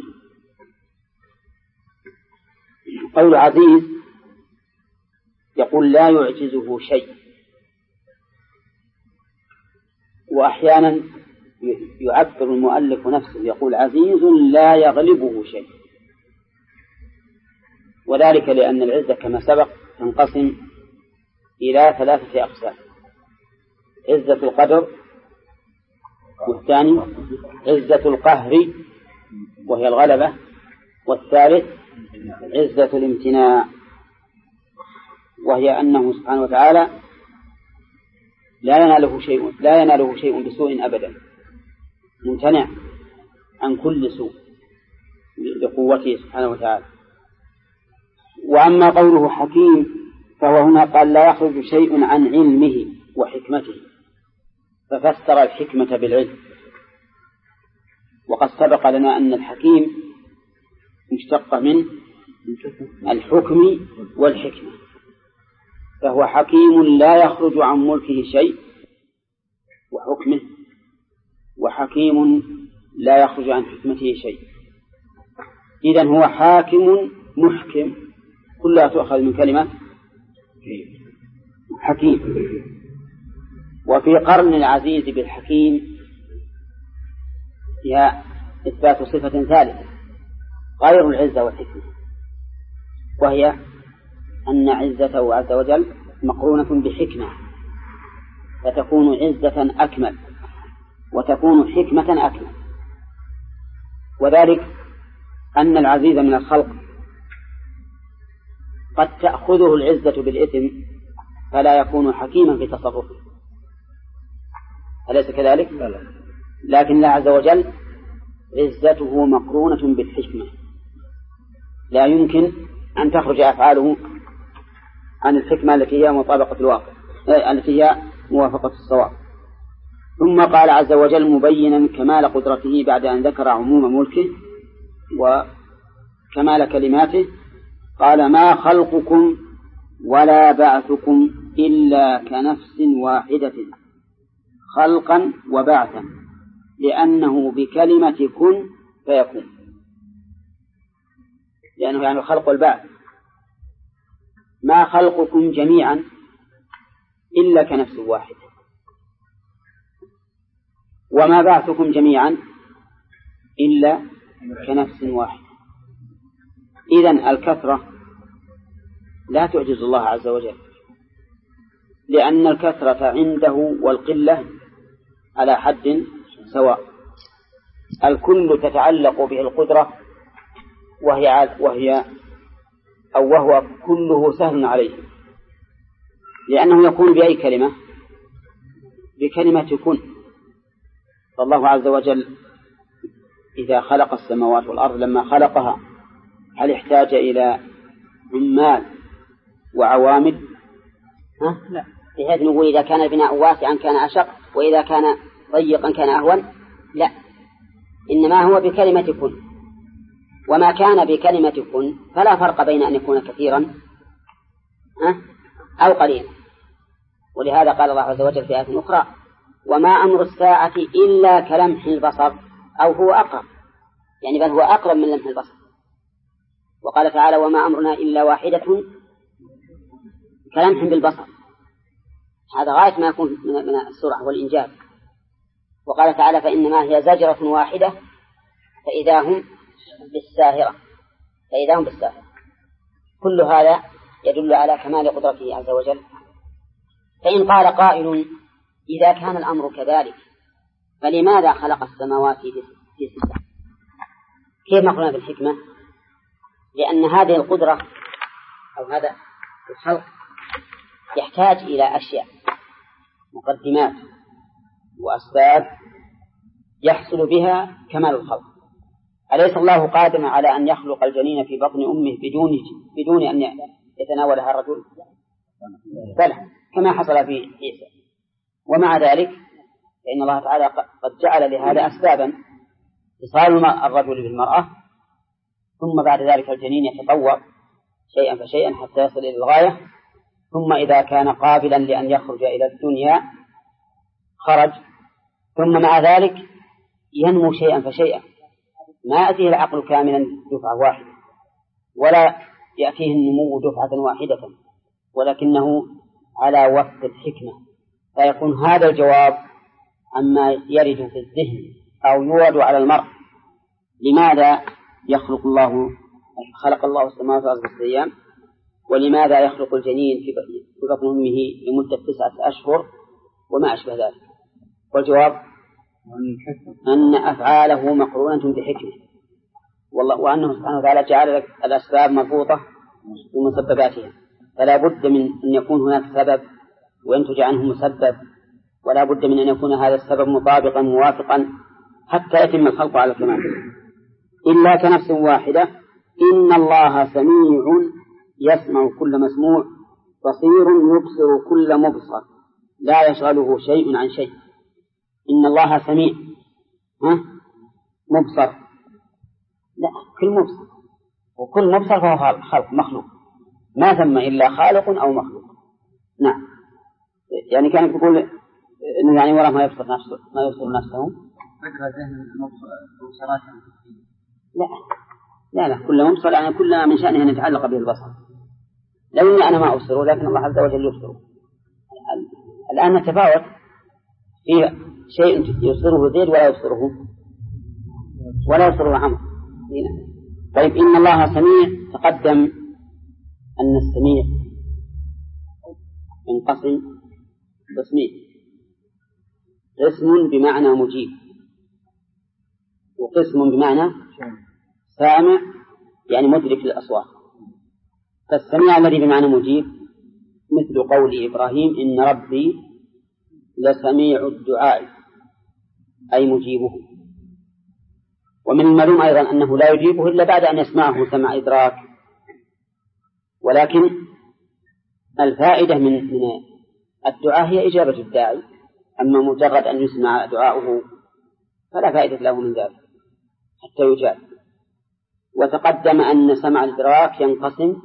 قول عزيز يقول لا يعجزه شيء، وأحيانا يعبر المؤلف نفسه يقول عزيز لا يغلبه شيء، وذلك لأن العزة كما سبق تنقسم إلى 3 أقسام: عزة القدر، والثاني عزة القهر وهي الغلبة، والثالث عزة الامتناع وهي أنه سبحانه وتعالى لا يناله شيء بسوء أبدا، ممتنع عن كل سوء لقوته سبحانه وتعالى. وأما قوله حكيم فهو هنا قال لا يخرج شيء عن علمه وحكمته، ففسر الحكمة بالعلم. وقد سبق لنا أن الحكيم مشتق من الحكم والحكمة، فهو حكيم لا يخرج عن ملكه شيء وحكمه، وحكيم لا يخرج عن حكمته شيء. إذن هو حاكم محكم، كلها تؤخذ من كلمة حكيم. وفي قرن العزيز بالحكيم هي إثبات صفة ثالثة غير العزة والحكمة، وهي أن عزته عز وجل مقرونة بحكمة، فتكون عزة أكمل وتكون حكمة أكمل. وذلك أن العزيز من الخلق قد تأخذه العزة بالإثم فلا يكون حكيما في تصرفه، أليس كذلك؟ لكن الله عز وجل عزته مقرونة بالحكمة، لا يمكن أن تخرج أفعاله عن الحكمة التي هي مطابقة الواقع، التي هي موافقة الصواب. ثم قال عز وجل مبينا كمال قدرته بعد أن ذكر عموم ملكه وكمال كلماته، قال ما خلقكم ولا بعثكم إلا كنفس واحدة خلقا وبعثا لأنه بكلمة كن فيكون، لأنه يعني الخلق والبعث. ما خلقكم جميعا إلا كنفس واحدة، وما بعثكم جميعا إلا كنفس واحدة. إذن الكثرة لا تعجز الله عز وجل، لأن الكثرة عنده والقلة على حد سواء. الكل تتعلق به القدرة وهو كله سهل عليه، لأنه يكون بأي كلمة؟ بكلمة كن. فالله عز وجل إذا خلق السماوات والأرض لما خلقها هل احتاج إلى عمال وعوامل؟ لا، بحيث نقول إذا كان البناء واسعا كان أشق وإذا كان ضيقا كان أهون، لا، إنما هو بكلمة كن. وما كان بكلمة كن فلا فرق بين أن يكون كثيرا أو قليلا. ولهذا قال الله عز وجل في آية أخرى وما أمر الساعة إلا كلمح البصر أو هو أقرب، يعني بل هو أقرب من لمح البصر. وقال تعالى وما أمرنا إلا واحدة كلمح بالبصر، هذا غاية ما يكون من السرعة والإنجاز. وقال تعالى فإنما هي زجرة واحدة فإذا هم بالساهرة. كل هذا يدل على كمال قدرته عز وجل. فإن قال قائل إذا كان الأمر كذلك فلماذا خلق السماوات في 6؟ كيف مقرونة بالحكمة؟ لأن هذه القدرة أو هذا الخلق يحتاج إلى أشياء، مقدمات وأسباب يحصل بها كمال الخلق. أليس الله قادر على أن يخلق الجنين في بطن أمه بدون أن يتناولها الرجل؟ بلى، كما حصل في عيسى. ومع ذلك فإن الله تعالى قد جعل لهذا أسبابا، اتصال الرجل بالمرأة، ثم بعد ذلك الجنين يتطور شيئا فشيئا حتى يصل إلى الغاية، ثم إذا كان قابلا لأن يخرج إلى الدنيا خرج، ثم مع ذلك ينمو شيئا فشيئا، ما يأتيه العقل كاملا دفعة واحدة، ولا يأتيه النمو دفعة واحدة، ولكنه على وفق الحكمة، فيكون هذا الجواب عما يرد في الذهن أو يورد على المرء. لماذا خلق الله السماوات والأرض في 6 أيام؟ ولماذا يخلق الجنين في بطن أمه لمدة 9 أشهر وما أشبه ذلك؟ والجواب أن أفعاله مقرونة بحكمة، وأنه سبحانه وتعالى جعل الأسباب مربوطة بمسبباتها، فلا بد من أن يكون هناك سبب وينتج عنه مسبب، ولا بد من أن يكون هذا السبب مطابقا موافقا حتى يتم الخلق على الكمال. إلا كنفس واحدة، إن الله سميع يسمع كل مسموع بصير يبصر كل مبصر لا يشغله شيء عن شيء. إن الله سميع مبصر، لا، كل مبصر، وكل مبصر فهو خلق مخلوق، ما ثم إلا خالق أو مخلوق. نعم، يعني كانت تقول إنه يعني وراء ما يبصر نفسه فكرة ذهن المبصرات. لا كل مبصر يعني كل ما من شأنه أن يتعلق به البصر، لو أني أنا ما أبصره لكن الله عز وجل يبصره. الآن نتفاوت في شيء يبصره زيد ولا يبصره عمرو. طيب، إن الله سميع، تقدم أن السميع ينقسم قسمين: قسم بمعنى مجيب، وقسم بمعنى سامع يعني مدرك للأصوات. فالسميع الذي بمعنى مجيب مثل قول إبراهيم: إن ربي لسميع الدعاء، أي مجيبه. ومن المعلوم أيضا أنه لا يجيبه إلا بعد أن يسمعه سمع إدراك، ولكن الفائدة من الدعاء هي إجابة الداعي، أما مجرد أن يسمع دعاؤه فلا فائدة له من ذلك حتى يجاب. وتقدم أن سمع الإدراك ينقسم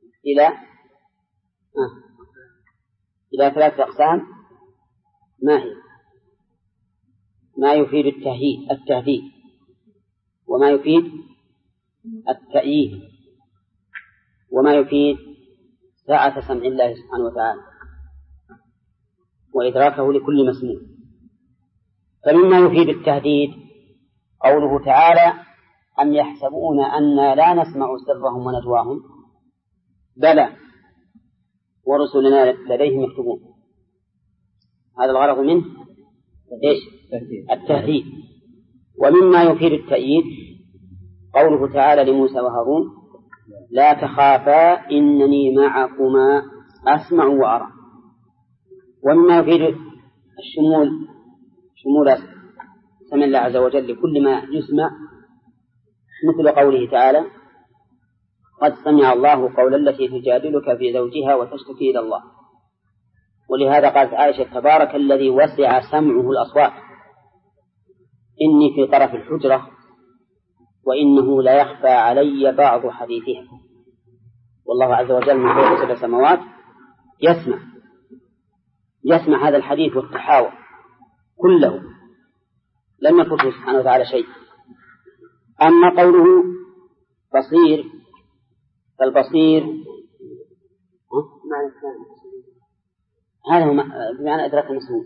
إلى 3 أقسام. ما هي؟ ما يفيد التهديد، وما يفيد التأييد، وما يفيد ساعة سمع الله سبحانه وتعالى وإدراكه لكل مسموع. فمما يفيد التهديد قوله تعالى: أم يحسبون أننا لا نسمع سرهم ونجواهم بلى ورسلنا لديهم يكتبون. هذا الغرض منه التهديد. ومما يفيد التأييد قوله تعالى لموسى وهارون: لا تخافا إنني معكما أسمع وأرى. ومما يفيد شمول سمع الله عز وجل لكل ما يسمع مثل قوله تعالى: قد سمع الله قول التي تجادلك في زوجها وتشتكي إلى الله. ولهذا قالت عائشة: تبارك الذي وسع سمعه الأصوات، إني في طرف الحجرة وإنه لا يخفى علي بعض حديثها. والله عز وجل من فوق 7 سماوات يسمع هذا الحديث والتحاور كله، لم يفته سبحانه وتعالى شيء. أما قوله بصير، فالبصير هذا هو بمعنى إدراك المسموع،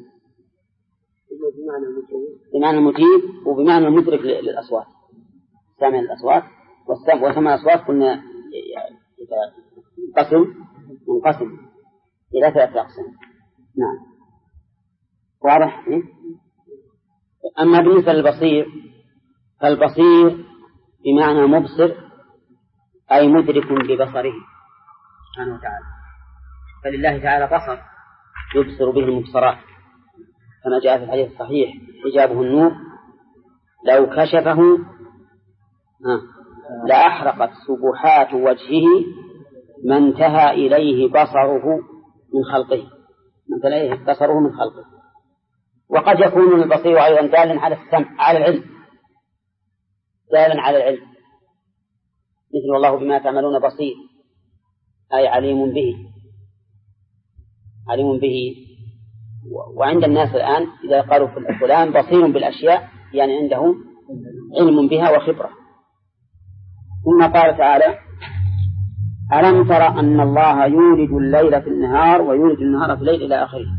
بمعنى المجيب وبمعنى المدرك للأصوات، سامع الأصوات. وسمع الأصوات قلنا منقسم إلى 3 أقسام. نعم، واضح. أما بالنسبة للبصير فالبصير بمعنى مبصر أي مدرك ببصره سبحانه وتعالى، فلله تعالى بصر يبصر به المبصرات كما جاء في الحديث الصحيح حجابه النور لو كشفه لأحرقت سبحات وجهه ما انتهى إليه بصره من خلقه، وقد يكون البصير أيضا دالا على السمع على العلم، دالا على العلم، مثل والله بما تعملون بصير أي عليم به. وعند الناس الآن إذا قالوا فلان بصير بالأشياء يعني عنده علم بها وخبرة. ثم قال تعالى ألم تر أن الله يولد الليل في النهار ويولد النهار في الليل إلى آخره.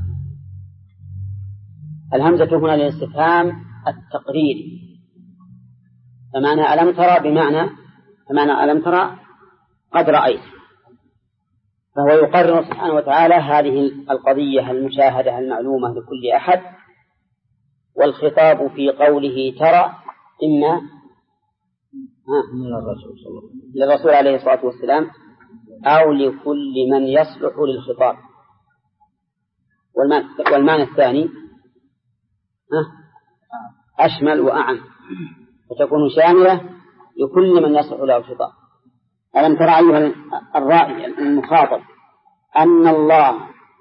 الهمزة هنا للاستفهام التقريري، فمعنى ألم ترى بمعنى ألم ترى قد رأيت، فهو يقرر سبحانه وتعالى هذه القضية المشاهدة المعلومة لكل أحد. والخطاب في قوله ترى إما للرسول عليه الصلاة والسلام أو لكل من يصلح للخطاب. والمعنى الثاني أشمل وأعم، وتكون شاملة لكل من يصلح له الخطاب. ألم ترى أيها الرائي المخاطب أن الله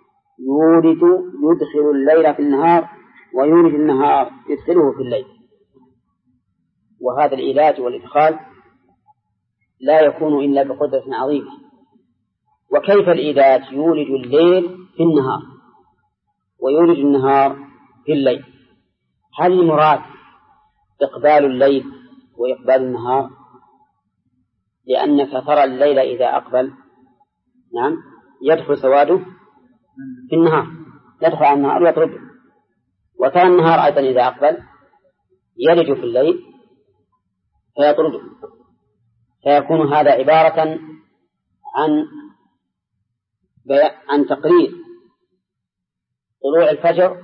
يدخل الليل في النهار ويولد النهار يدخله في الليل، وهذا العلاج والإدخال لا يكون إلا بقدرة عظيمة. وكيف العلاج؟ يولد الليل في النهار ويولد النهار في الليل. هل المراد إقبال الليل وإقبال النهار؟ لأنك ترى الليل إذا أقبل يدخل سواده في النهار، يدخل على النهار ويطرده، وترى النهار أيضا إذا أقبل يلج في الليل فيطرده، فيكون هذا عبارة عن تقرير طلوع الفجر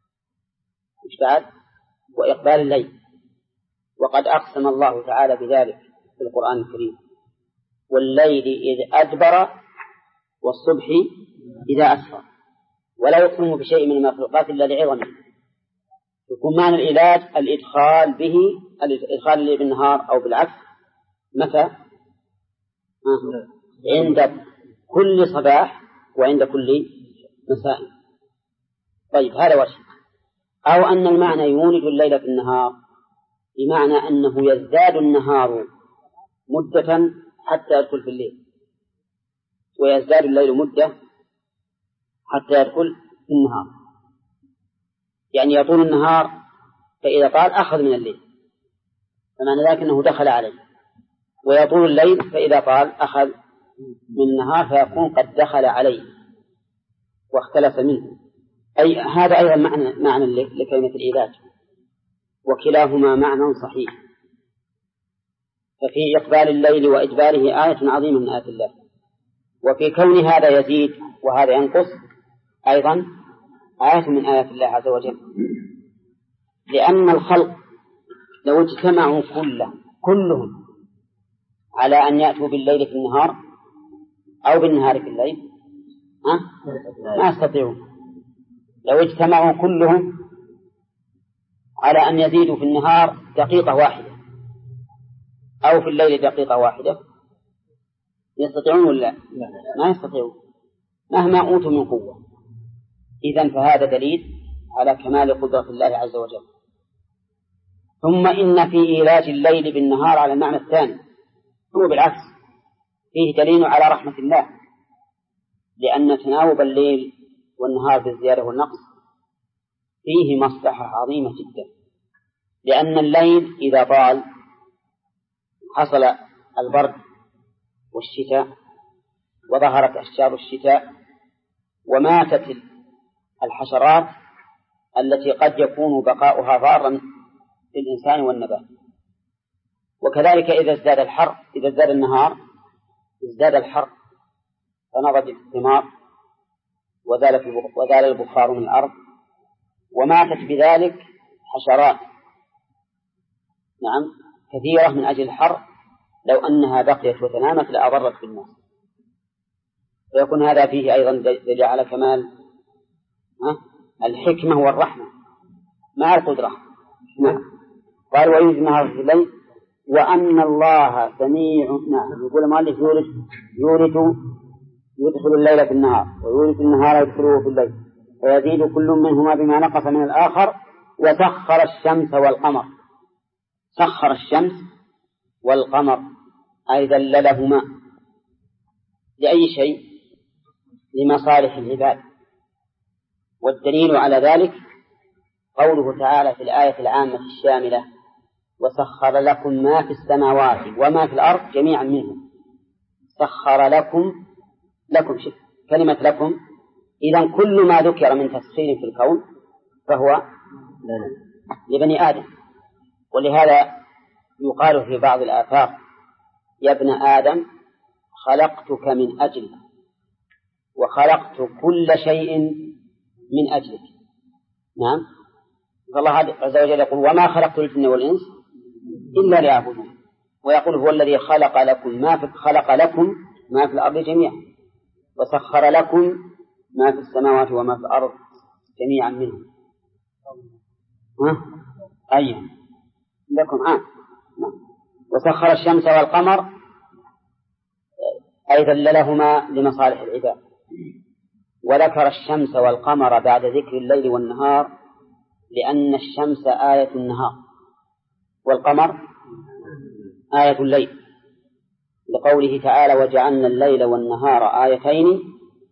وإقبال الليل. وقد أقسم الله تعالى بذلك في القرآن الكريم والليل إذ أدبر والصبح إذا أسفر، ولا يقسم بشيء من المخلوقات إلا لعظمه. يكون معنى العلاج الإدخال الليل بالنهار أو بالعكس. متى؟ عند كل صباح وعند كل مساء. طيب هذا وجه. أو أن المعنى يولد الليل في النهار بمعنى أنه يزداد النهار مدة حتى يدخل في الليل، ويزداد الليل مدة حتى يدخل في النهار، يعني يطول النهار فإذا طال أخذ من الليل، فمعنى ذلك أنه دخل عليه، ويطول الليل فإذا طال أخذ من النهار فيكون قد دخل عليه واختلف منه. أي هذا أيضا معنى لكلمة العلاج، وكلاهما معنى صحيح. ففي إقبال الليل وإدباره آية عظيمة من آيات الله، وفي كون هذا يزيد وهذا ينقص أيضا آية من آيات الله عز وجل. لأن الخلق لو اجتمعوا كلهم على أن يأتوا بالليل في النهار أو بالنهار في الليل ما يستطيعون. لو اجتمعوا كلهم على أن يزيدوا في النهار دقيقة واحدة أو في الليل دقيقة واحدة يستطيعون ولا ما يستطيعون مهما أوتوا من قوة. إذن فهذا دليل على كمال قدرة الله عز وجل. ثم إن في إيلاج الليل بالنهار على المعنى الثاني هو بالعكس، فيه دليل على رحمة الله، لأن تناوب الليل والنهار بالزيادة والنقص فيه مصلحة عظيمة جدا. لأن الليل إذا طال حصل البرد والشتاء وظهرت أشجار الشتاء وماتت الحشرات التي قد يكون بقاؤها ضارا للإنسان والنبات. وكذلك إذا ازداد النهار ازداد الحر فنضجت الثمار وزال البخار من الأرض وماتت بذلك حشرات نعم كثيرة من أجل الحر، لو أنها بقيت وتنامت لأضرت بالناس. فيكون هذا فيه أيضا دليل على كمال الحكمة والرحمة مع القدرة. نعم. قال ويولج النهار في الليل وأن الله سميع. نعم. يقول المؤلف يدخل الليل في النهار ويولج النهار يدخله في الليل ويزيد كل منهما بما نقص من الآخر. وسخر الشمس والقمر. سخر الشمس والقمر أي ذللهما لأي شيء؟ لمصالح العباد. والدليل على ذلك قوله تعالى في الآية العامة الشاملة وسخر لكم ما في السماوات وما في الأرض جميعا منه. سخر لكم شف كلمة لكم، إذن كل ما ذكر من تسخير في الكون فهو لبني آدم. ولهذا يقال في بعض الآثار يا ابن آدم خلقتك من أجلك وخلقت كل شيء من أجلك. نعم. فالله عز وجل يقول وما خلقت الجن والإنس إلا ليعبدون، ويقول هو الذي خلق لكم ما في الأرض جميعا وسخر لكم ما في السماوات وما في الأرض جميعا منه. أيها لكم وسخر الشمس والقمر أي ذللهما لمصالح العباد. وذكر الشمس والقمر بعد ذكر الليل والنهار لأن الشمس آية النهار والقمر آية الليل، لقوله تعالى وجعلنا الليل والنهار آيتين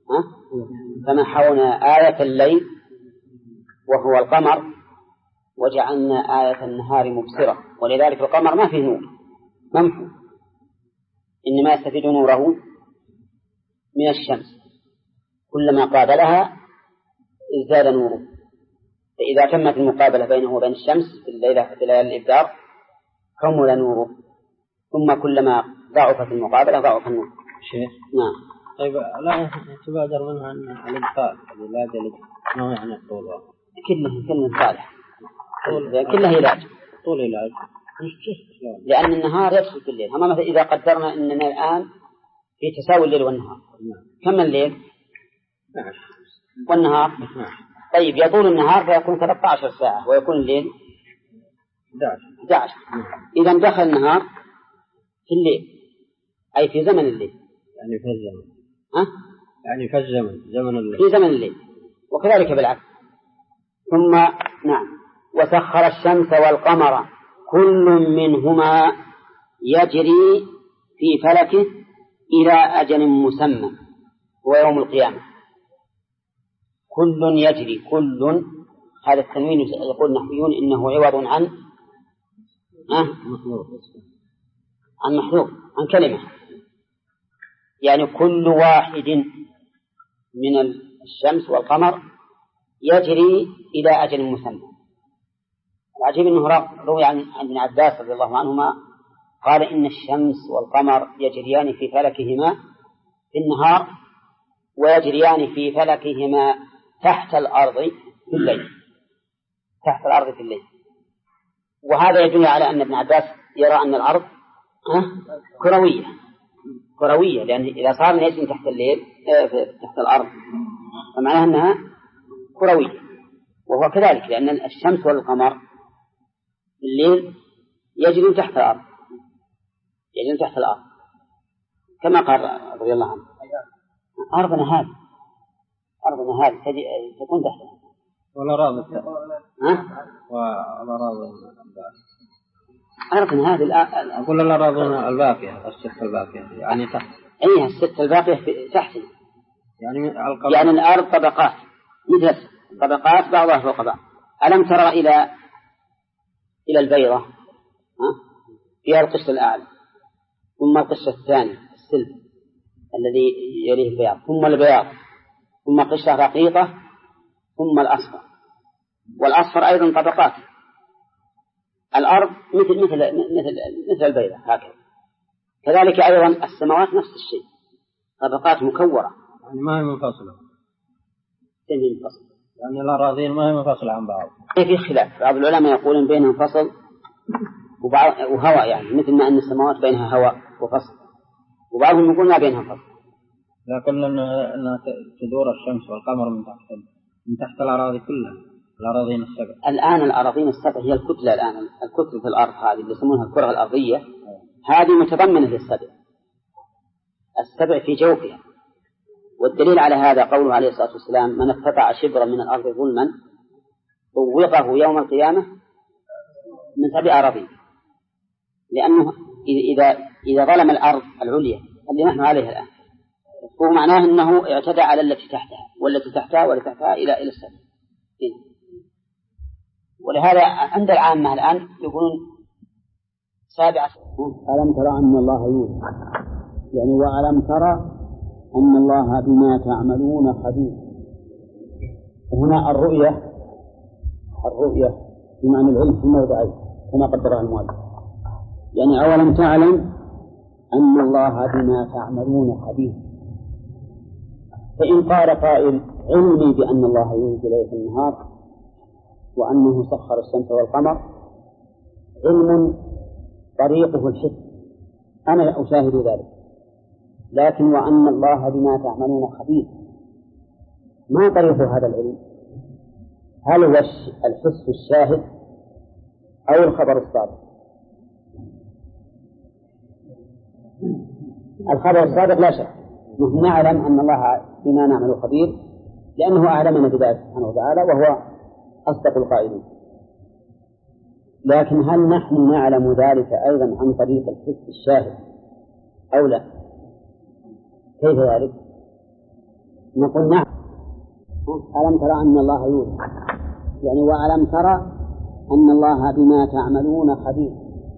فمحونا آية الليل وهو القمر وجعلنا آية النهار مبصرة. ولذلك القمر ما فيه نور ممحو، إنما يستفيد نوره من الشمس، كلما قابلها ازداد نوره. فإذا تمت المقابلة بينه وبين الشمس في ليلة الإبدار كمل نوره، ثم كلما ضعفت المقابلة ضعف النور. شيخ. نعم. طيب لا تبادر منها أن الإبطال لا جلد ما يعني الطول كله صالح كله علاج طول علاج، لأن النهار يدخل في الليل. أما مثلا إذا قدرنا أننا الآن في تساوي الليل والنهار كم الليل والنهار؟ طيب يطول النهار فيكون 13 ساعة ويكون الليل 11. إذا دخل النهار في الليل أي في زمن الليل، يعني في الزمن يعني في زمن الليل، في زمن الليل. وكذلك بالعكس. ثم نعم وسخر الشمس والقمر كل منهما يجري في فلكه إلى أجل مسمى هو يوم القيامة. كل يجري، كل هذا التنوين يقول النحويون إنه عوض عن محذوف عن كلمة، يعني كل واحد من الشمس والقمر يجري إلى أجل مسمى. العجيب أنه روي عن ابن عباس رضي الله عنهما قال إن الشمس والقمر يجريان في فلكهما في النهار ويجريان في فلكهما تحت الأرض في الليل، تحت الأرض في الليل. وهذا يدل على أن ابن عباس يرى أن الأرض كروية، لأن إذا صار يجري تحت الليل تحت الأرض فمعناها أنها كروية. وهو كذلك لأن الشمس والقمر في الليل يجري تحت الأرض، كما قال رضي الله عنه أرضنا هذه تكون تحتها ولا رابط أرضنا هذه أقول لا رابطنا الباقية الست الباقية يعني تحت الست الباقية تحت يعني الأرض طبقات مثل طبقات بعضها فوق بعض. ألم ترى إلى البيضة فيها القشر الأعلى ثم القشر الثاني السلب الذي يليه البياض ثم البياض ثم قشرة رقيقة ثم الأصفر، والأصفر أيضا طبقات. الأرض مثل البيضة هكذا. كذلك أيضا السماوات نفس الشيء طبقات مكورة يعني ما هي منفصلة يعني الأراضين ما هي منفصلة عن بعض. في خلاف، بعض العلماء يقولون بينهم فصل وهواء، يعني مثل ما أن السماوات بينها هواء وفصل، وبعضهم يقول ما بينها فصل. لكن أنها تدور الشمس والقمر من تحت الأراضي كلها، الأراضين السبع. الآن الأراضين السبع هي الكتلة، الآن الكتلة في الأرض هذه اللي يسمونها الكرة الأرضية، هذه متضمنة للسبع، السبع في جوفها. والدليل على هذا قوله عليه الصلاة والسلام: من استطاع شبرا من الأرض ظلما طوقه يوم القيامة من 7 أراضين. لأنه إذا ظلم الأرض العليا اللي نحن عليها الآن، هو معناه أنه اعتدى على التي تحتها والتي تحتها والتي تحتها إلى السبع. ولهذا عند العامة الآن يقولون 7. ألم ترى أن الله يوحى، يعني وألم ترى أن الله بما تعملون خبير. وهنا الرؤية بمعنى العلم في الموضعين كما قدرها المؤلف، يعني أولم تعلم أن الله بما تعملون خبير. فإن قال قائل: علمي بأن الله يولج الليل في النهار وأنه سخر الشمس والقمر، علم طريقه الحس، أنا أشاهد ذلك، لكن وأن الله بما تعملون خبير، ما طريق هذا العلم؟ هل هو الحس الشاهد أو الخبر الصادق؟ الخبر الصادق لا شك، نحن نعلم أن الله بما نعمل خبير لأنه أعلمنا بذلك سبحانه وتعالى وهو أصدق القائلين. لكن هل نحن نعلم ذلك أيضا عن طريق الحس الشاهد أو لا؟ كيف ذلك؟ نقول نعم. ألم ترى أن الله يوحى، يعني وألم ترى أن الله بما تعملون خبير.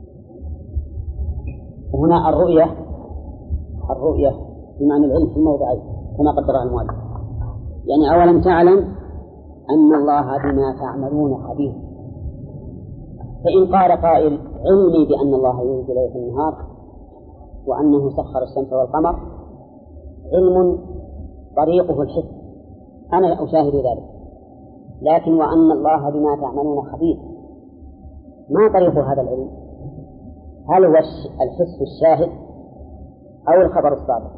وهنا الرؤية بمعنى العلم في الموضعين كما قدرها المؤلف، يعني أولم تعلم أن الله بما تعملون خبير. فإن قال قائل: علمي بأن الله يولج الليل في النهار وأنه سخر الشمس والقمر، علم طريقه الحس، أنا أشاهد ذلك، لكن وأن الله بما تعملون خبير، ما طريق هذا العلم؟ هل هو الحس الشاهد أو الخبر الصادق؟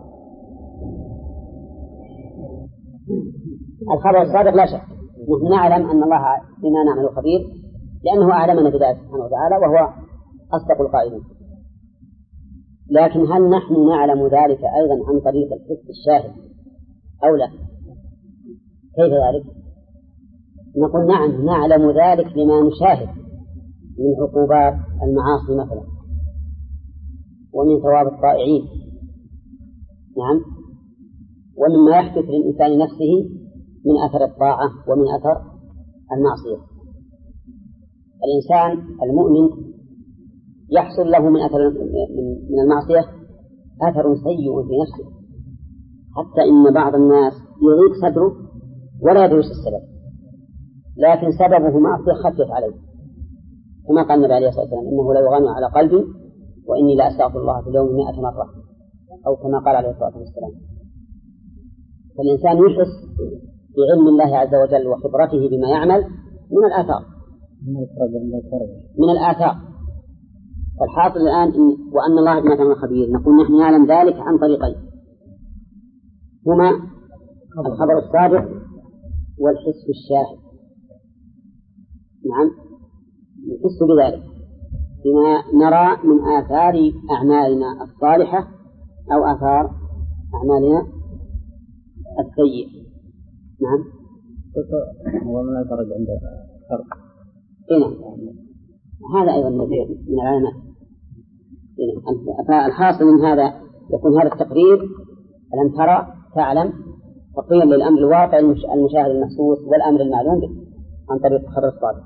الخبر الصادق لا شك، نحن نعلم أن الله بما نعمل خبير لأنه أعلمنا بذلك سبحانه وتعالى وهو أصدق القائلين. لكن هل نحن نعلم ذلك أيضا عن طريق الحس الشاهد أو لا؟ كيف ذلك؟ نقول نعم، نعلم ذلك بما نشاهد من عقوبات المعاصي مثلا ومن ثواب الطائعين، نعم، ومما يحدث للإنسان نفسه من أثر الطاعة ومن أثر المعصية. الإنسان المؤمن يحصل له من المعصية أثر سيء في نفسه، حتى إن بعض الناس يضيق صدره ولا يدرس السبب، لكن سببه معصية خفت عليه، كما قال النبي عليه الصلاة والسلام: إنه لا يغني على قلبي وإني لا أستغفر الله في اليوم 100 مرة، أو كما قال عليه الصلاة والسلام. فالإنسان يحس بعلم الله عز وجل وخبرته بما يعمل من الآثار. والحاصل الآن وأن الله بما تعمل خبير، نقول نحن نعلم ذلك عن طريقين، هما الخبر الصادق والحس الشاهد. نعم، نحس بذلك بما نرى من آثار أعمالنا الصالحة أو آثار أعمالنا السيئة. نعم، ومن الفرق عند الفرق. نعم، هذا أيضا من العلامات. فالحاصل من هذا يكون هذا التقرير: ألم ترى تعلم، تقرير للأمر الواقع المشاهد المحسوس والأمر المعلوم به عن طريق الخبر الصادق.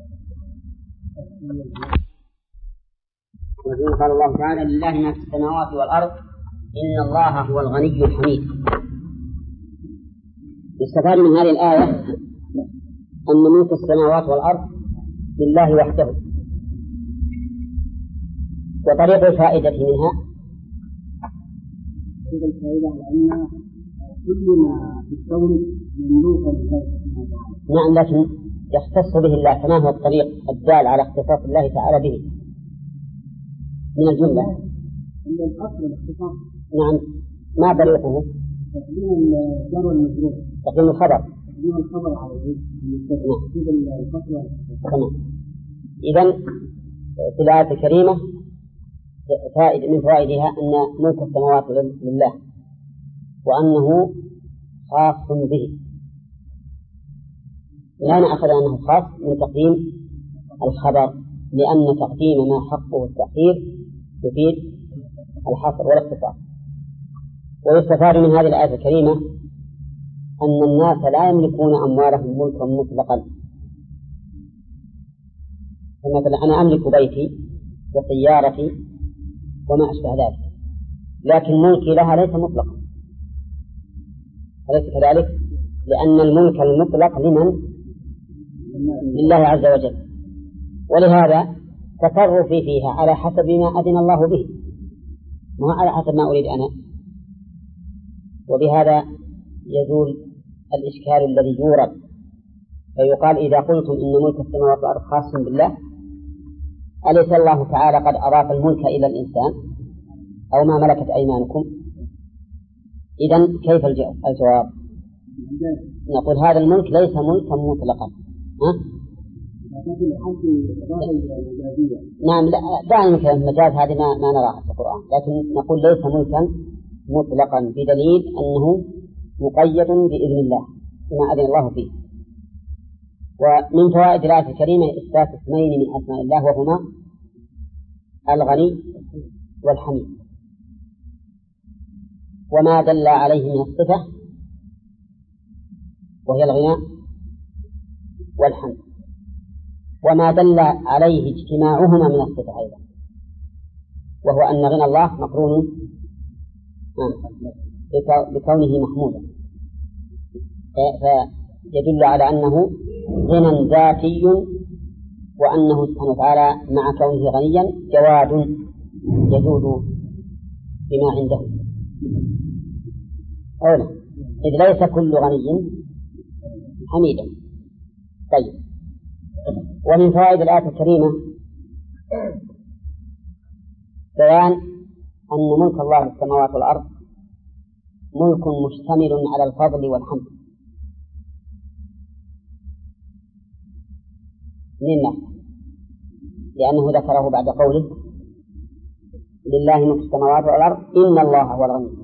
قال الله تعالى: لله ما في السماوات والأرض إن الله هو الغني الحميد. يستفاد من هذه الآية أن ملك السماوات والأرض لله وحده. وطريق الفائدة منها الفائدة أن كل ما في الكون مملوكا لله. نعم، لكن يختص به الله، كما هو الطريق الدال على اختصاص الله تعالى به. من الجملة. عند الأصل الاختصاص. نعم. ما طريقه؟ تقديم الجار والمجرور. تقديم الخبر. تقديم الخبر على الفصل. تمام. إذن في الآية الكريمة من فوائدها أن ملك السماوات لله وأنه خاص به. لا نأخذ أنه خاص من تقديم الخبر، لأن تقديم ما حقه التأخير يفيد الحصر والاختصار. ويستفاد من هذه الآية الكريمة أن الناس لا يملكون أموالهم ملكا مطلقا. فمثلا أنا أملك بيتي وسيارتي وما أشبه ذلك، لكن ملكي لها ليس مطلقا، أليس كذلك؟ لأن الملك المطلق لمن؟ لله عز وجل، ولهذا تصرفي فيها على حسب ما أذن الله به، ما على حسب ما أريد أنا. وبهذا يزول الإشكال الذي يورد، فيقال إذا قلتم إن ملك السماوات والأرض خاص بالله، أليس الله تعالى قد أضاف الملك إلى الإنسان أو ما ملكت أيمانكم؟ إذن كيف الجواب؟ نقول هذا الملك ليس ملكا مطلقا. نعم، دائما كلمة مجاز هذه ما نراها في القرآن، لكن نقول ليس ملكا مطلقا بدليل أنه مقيد بإذن الله بما أذن الله فيه. ومن فوائد الآية الكريمة إثبات اسمين من أسماء الله وهما الغني والحميد، وما دل عليه من الصفة وهي الغناء والحمد، وما دل عليه اجتماعهما من الصفة أيضا، وهو أن غنى الله مقرون بكونه محمودا، فيدل على أنه غنى ذاتي، وأنه سبحانه وتعالى مع كونه غنيا جواد يجود بما عنده أولا، إذ ليس كل غني حميدا. طيب، ومن فوائد الآية الكريمة بيان أن ملك الله السماوات والأرض ملك مشتمل على الفضل والحمد لله، لأنه ذكره بعد قوله لله ملك السماوات والأرض إن الله هو الغني،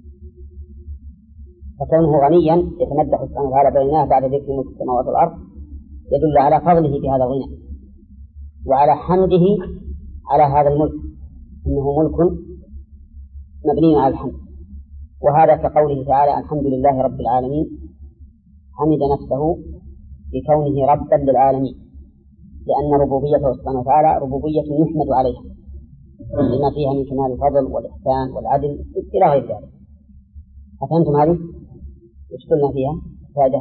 فكونه غنيا يتمدح سبحانه وتعالى بيناه بعد ذكر ملك السماوات والأرض يدل على فضله بهذا الغنى وعلى حمده على هذا الملك، إنه ملك مبني على الحمد. وهذا كقوله تعالى الحمد لله رب العالمين، حمد نفسه بكونه ربا للعالمين، لأن ربوبيته سبحانه وتعالى ربوبية يحمد عليها لما فيها من كمال الفضل والإحسان والعدل إلى غير ذلك. أفهمتم هذه؟ وش قلنا فيها؟ فائدة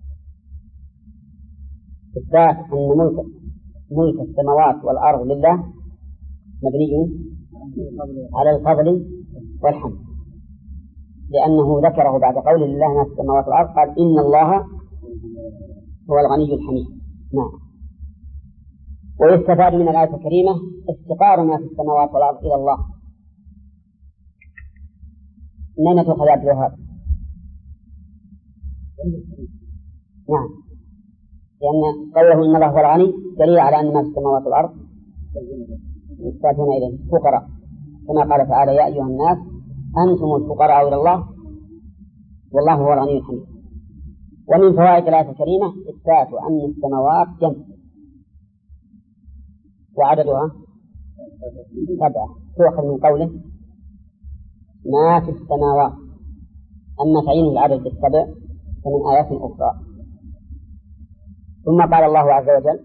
إثبات أن ملك السماوات والأرض لله مبني على الفضل والحمد، لأنه ذكره بعد قول لله ما في السماوات والأرض قال إن الله هو الغني الحميد. نعم. ويستفاد من الآية الكريمة افتقار ما في السماوات والأرض إلى الله. من أين تؤخذ عبد الوهاب؟ نعم، لأن قوله إن الله هو الغني دليل على أن ما في السماوات والأرض يحتاجون إليه فقراء، كما قال تعالى يا أيها الناس أنتم الفقراء إلى الله والله هو الغني الحميد. ومن فوائد الآية الكريمة إثبات أن السماوات جمع وعددها 7، تؤخذ من قوله ما في السماوات، أما تعيين العدد بالسبع فمن آيات أخرى. ثم قال الله عز وجل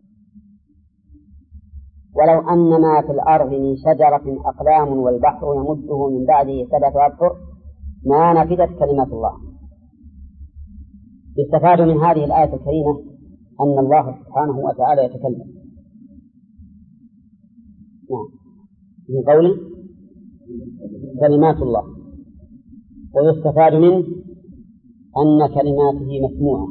ولو أن ما في الأرض من شجرة أقلام والبحر يمده من بعده 7 أبحر ما نفدت كلمات الله. يستفاد من هذه الآية الكريمة أن الله سبحانه وتعالى يتكلم، نعم، من قوله كلمات الله. ويستفاد منه أن كلماته مسموعة،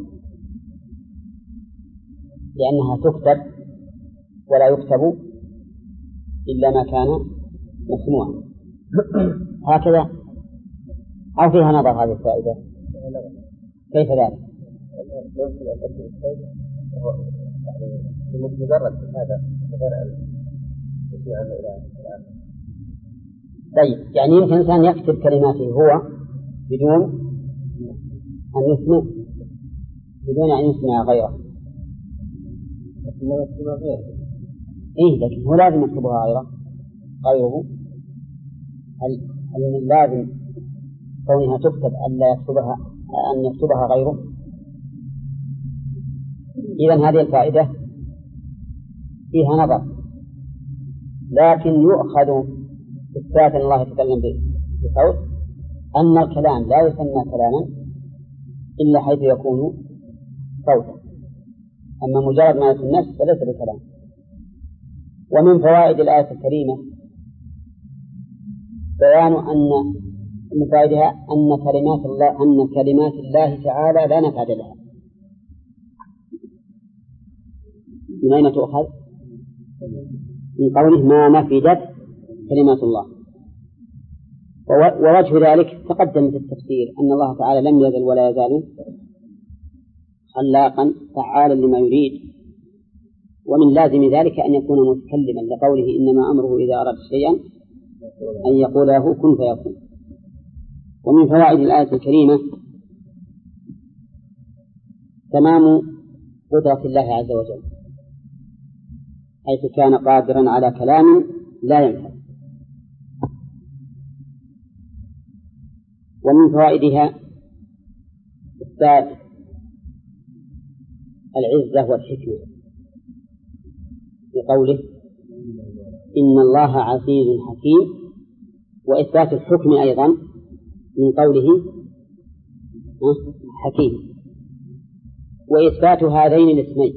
لأنها تكتب ولا يكتب إلا ما كان مسموعا هكذا، أو فيها نظر هذه الفائدة؟ كيف ذلك؟ مجرد هذا غير أن يسمع إلى طيب، يعني يمكن إنسان يكتب كلماته هو بدون أن يسمع، بدون أن يسمع غيره. إيه، لكن هو لازم يكتبها غيره. هل لازم كونها تكتب أن يكتبها غيره؟ إذن هذه الفائدة فيها نظر، لكن يؤخذ إثبات أن الله يتكلم بصوت أن الكلام لا يسمى كلاما إلا حيث يكون صوتا، أما مجرد ما في النفس فليس بكلام. ومن فوائد الآية الكريمة بيان أن من فوائدها أن كلمات الله تعالى لا نفاد لها. من أين تؤخذ؟ من قوله ما نفدت كلمات الله. ووجه ذلك تقدم في التفسير أن الله تعالى لم يزل ولا يزال خلاقا فعالا لما يريد، ومن لازم ذلك أن يكون متكلما لقوله إنما أمره إذا أراد شيئا أن يقول له كن فيكون. ومن فوائد الآية الكريمة تمام قدرة الله عز وجل، حيث كان قادرا على كلام لا ينفع. ومن فوائدها إثبات العزة والحكمة بقوله إن الله عزيز حكيم، وإثبات الحكم أيضا من قوله حكيم، وإثبات هذين الاسمين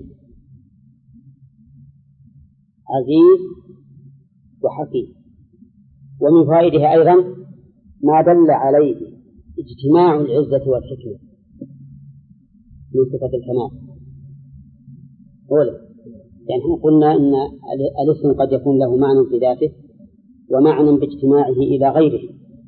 عزيز وحكيم. ومن فوائدها أيضا ما دل عليه اجتماع العزة والحكمة من صفة الكمال. يعني قلنا إن الاسم قد يكون له معنى في ذاته ومعنى باجتماعه إلى غيره،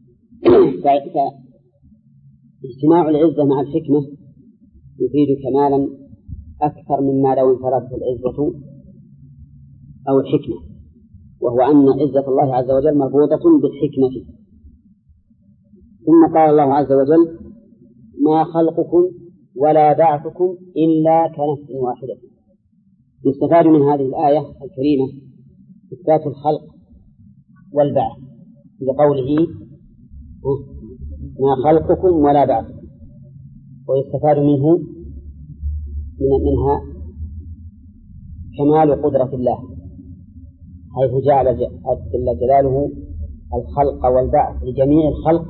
فاجتماع العزة مع الحكمة يفيد كمالا أكثر مما لو انفردت العزة أو الحكمة، وهو أن عزة الله عز وجل مربوطة بالحكمة. ثم قال الله عز وجل ما خلقكم ولا بعثكم إلا كنفس واحدة. يستفاد من هذه الآية الكريمة إثبات الخلق والبعث بقوله ما خلقكم ولا بعثكم، ويستفاد منها كمال قدرة الله، حيث جعل جل جلاله الخلق والبعث لجميع الخلق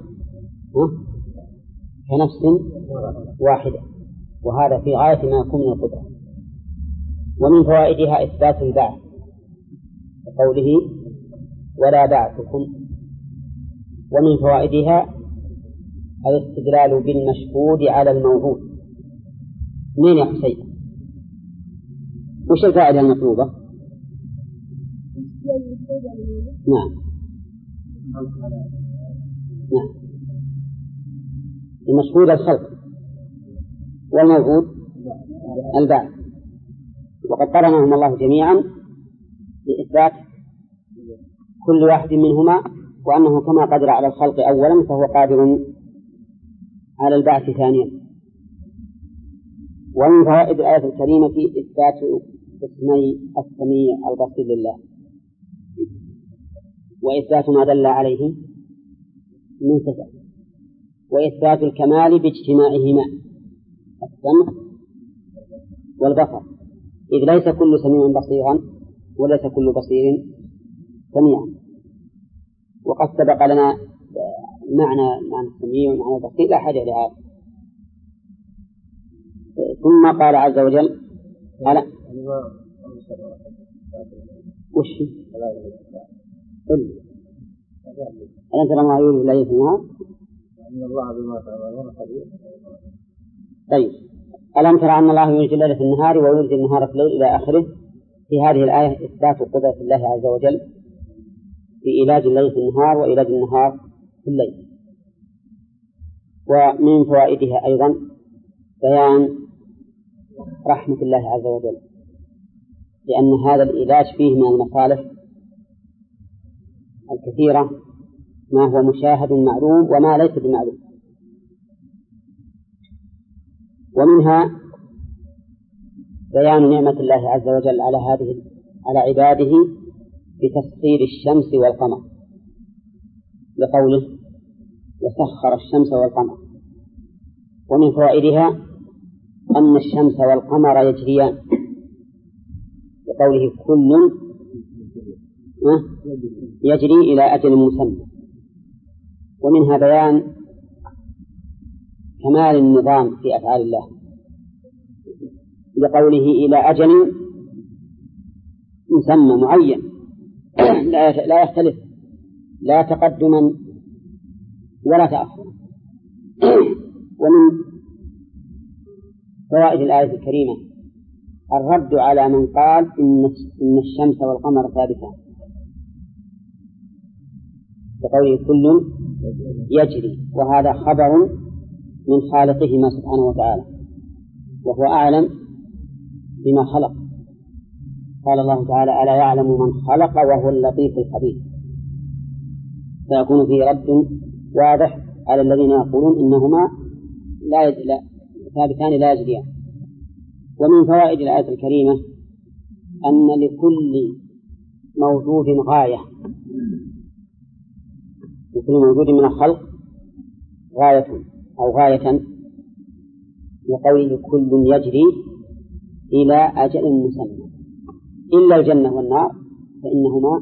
كنفس واحدة، وهذا في غاية ما يكون من القدرة. ومن فوائدها إثبات البعث بقوله ولا بعثكم. ومن فوائدها الاستدلال بالمشهود على الموعود. من يا حسين؟ وش الفائدة المطلوبة؟ نعم المشهود الخلق والموعود البعث، وقد قرنهم الله جميعا لإثبات كل واحد منهما، وأنه كما قدر على الخلق أولا فهو قادر على البعث ثانيا. ومن فوائد الآية الكريمة إثبات اسمي السميع البصير لله، وإثبات ما دل عليه من صفة، وإثبات الكمال باجتماعهما السمع والبصر، إذ ليس كل سميع بصيرا وليس كل بصير سميعا. وقد سبق لنا معنى السميع ومعنى البصير لا حاجة لهذا. ثم قال عز وجل قال وش ألم ترى ما يولد الليل في النهار إن الله بما تعملون خبير. طيب، ألم ترى أن الله يولد الليل في النهار ويولد النهار في الليل إلى آخره. في هذه الآية إثبات قدرة الله عز وجل بإيلاج الليل في النهار وإيلاج النهار في الليل. ومن فوائدها أيضا بيان رحمة الله عز وجل، لأن هذا الإيلاج فيه من المصالح الكثيرة ما هو مشاهد معلوم وما ليس بمعلوم. ومنها بيان نعمة الله عز وجل على عباده بتسخير الشمس والقمر، لقوله وسخر الشمس والقمر. ومن فوائدها أن الشمس والقمر يجريان، لقوله كل يجري إلى أجل مسمى. ومنها بيان كمال النظام في أفعال الله، لقوله إلى أجل مسمى معين لا يختلف لا تقدما ولا تأخرا. ومن فوائد الآية الكريمة الرد على من قال إن الشمس والقمر ثابتان، بقوله كل يجري، وهذا خبر من خالقهما سبحانه وتعالى، وهو أعلم بما خلق. قال الله تعالى ألا يعلم من خلق وهو اللطيف الخبير، فيكون فيه رد واضح على الذين يقولون إنهما ثابتان لا يجريان. ومن فوائد الآية الكريمة أن لكل موجود غاية، لكل موجود من الخلق غاية أو غاية، لقوله كل يجري إلى أجل مسمى إلا الجنة والنار فإنهما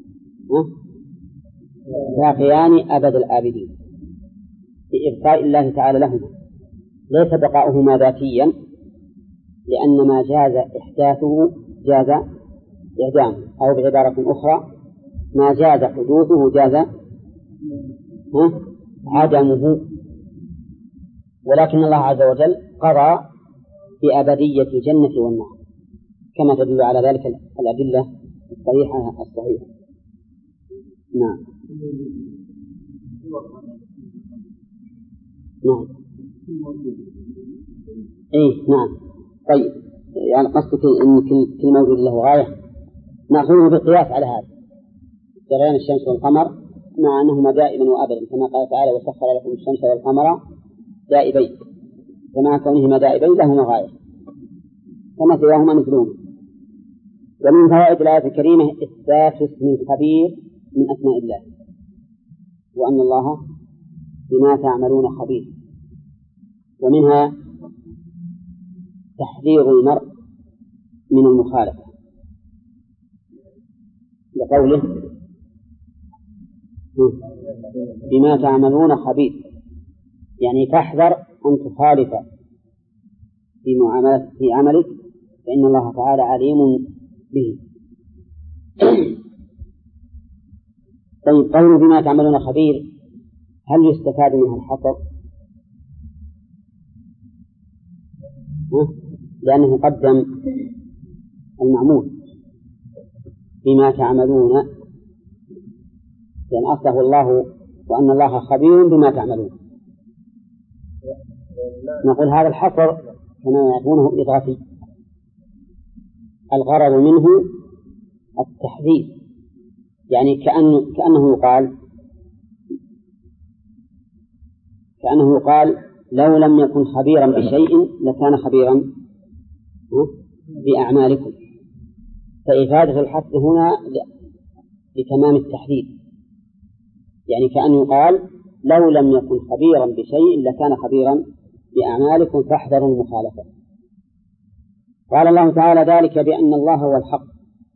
باقيان أبد الآبدين، بإبقاء الله تعالى لهما، ليس بقاؤهما ذاتيا، لأن ما جاز إحداثه جاز إعدامه، أو بعبارة أخرى ما جاز حدوثه جاز عدمه. ولكن الله عز وجل قضى بأبدية الجنة والنار، كما تدل على ذلك الأدلة الصحيحة. نعم. نعم. إيه نعم. طيب يعني قصدك إن كل موجود له غاية، نأخذه بالقياس على هذا جريان الشمس والقمر، مع أنهما دائما وأبدا، كما قال تعالى وسخر لكم الشمس والقمر دائبين، كما كونهما دائبين لهما غاية كما سواهما مثلهما. ومن فوائد الآية الكريمة إثبات اسم الخبير من أسماء الله، وأن الله بما تعملون خبير. ومنها تحذير المرء من المخالفة، لقوله بما تعملون خبير، يعني تحذر أن تخالف في عملك، فإن الله تعالى عليم به. طيب قوله بما تعملون خبير، هل يستفاد منها الحصر؟ لأنه قدم المعمول بما تعملون، لأن أصله الله وأن الله خبير بما تعملون. نقول هذا الحصر كما يعرفونه إضافي، الغرض منه التحذير، يعني كأنه يقال لو لم يكن خبيرا بشيء لكان خبيرا بأعمالكم، فإفادة الحث هنا لتمام التحذير، يعني كأنه يقال لو لم يكن خبيرا بشيء لكان خبيرا بأعمالكم فاحذروا المخالفة. قال الله تعالى ذلك بأن الله هو الحق.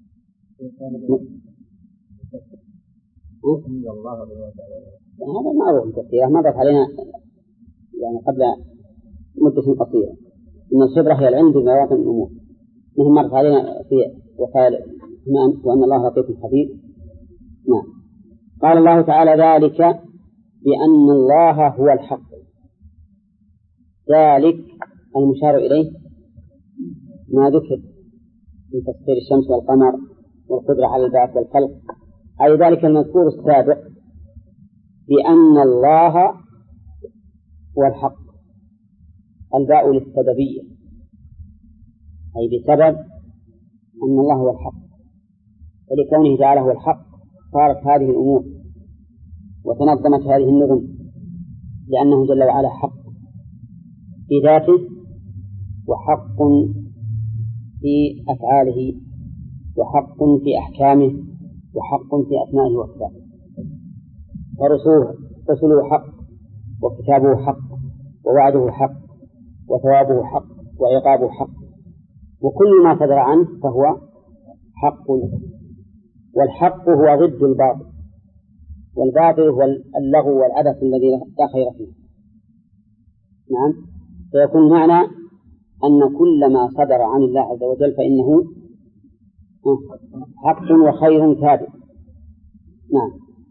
هذا معروف كثيرا، مرت علينا يعني قبل مدة قصيرة، إن الخبرة هي العلم بمواطن الأمور، مثل مرت علينا في وقال وأن الله لطيف خبير. نعم. قال الله تعالى ذلك بأن الله هو الحق، ذلك المشار إليه ما ذكر من تسخير الشمس والقمر والقدرة على البعث والخلق أي ذلك المذكور السابق بأن الله هو الحق. الباء للسببية، أي بسبب أن الله هو الحق، ولكونه تعالى هو الحق صارت هذه الأمور وتنظمت هذه النظم، لأنه جل وعلا حق في ذاته وحق في أفعاله وحق في أحكامه وحق في أسمائه وصفاته. ورسوله حق وكتابه حق ووعده حق وثوابه حق وعقابه حق، وكل ما صدر عنه فهو حق. والحق هو ضد الباطل، والباطل هو اللغو والعبث الذي لا خير فيه. نعم، فيكون معنى أن كل ما صدر عن الله عز وجل فإنه حق وخير ثابت. نعم.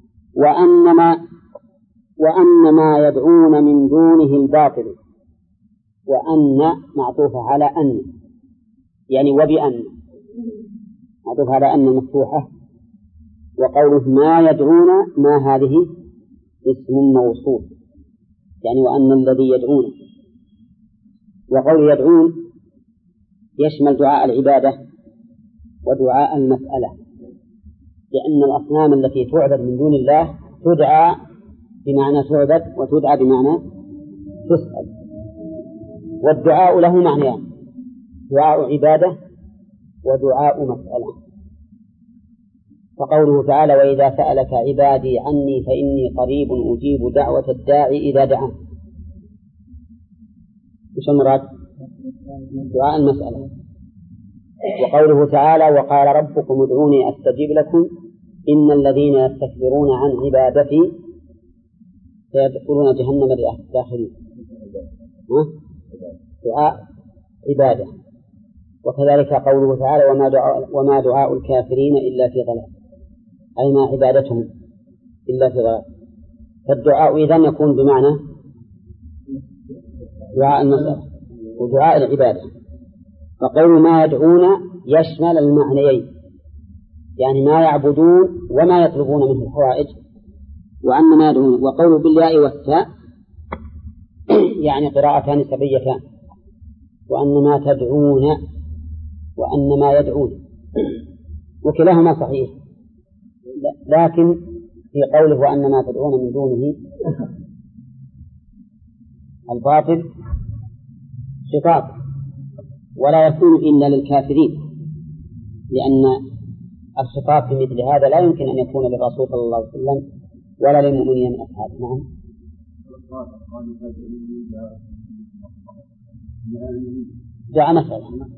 وأن ما يدعون من دونه الباطل، وأن معطوفة على أن، يعني وبأن معطوفة على أن مفتوحة، وقوله ما يدعون ما هذه اسم موصول، يعني وأن الذي يدعون. وقول يدعون يشمل دعاء العبادة ودعاء المسألة، لأن الأصنام التي تعبد من دون الله تدعى بمعنى تعبد وتدعى بمعنى تسأل. والدعاء له معنيان: دعاء عبادة ودعاء مسألة. فقوله تعالى وإذا سألك عبادي عني فإني قريب أجيب دعوة الداعي إذا دعان، مش المراد؟ دعاء المسألة. وقوله تعالى وقال ربكم ادعوني أستجيب لكم إن الذين يستكبرون عن عبادتي سيدخلون جهنم داخلين، دعاء عبادة. وكذلك قوله تعالى وما دعاء الكافرين إلا في ضلال، أي ما عبادتهم إلا في ضلال. فالدعاء إذن يكون بمعنى دعاء المسألة ودعاء العبادة. فقول ما يدعون يشمل المعنيين، يعني ما يعبدون وما يطلبون منه الحوائج، وأن ما يدعون. وقول بالياء والتاء يعني قراءتان سبيتان، وأن ما تدعون وأن ما يدعون، وكلاهما صحيح، لكن في قوله وأن ما تدعون من دونه الباطل خطاب ولا يكون إلا للكافرين، لأن الخطاب في مثل هذا لا يمكن أن يكون للرسول صلى الله عليه وسلم ولا للمؤمنين من أصحابه. نعم. دعاء مسألة. نعم.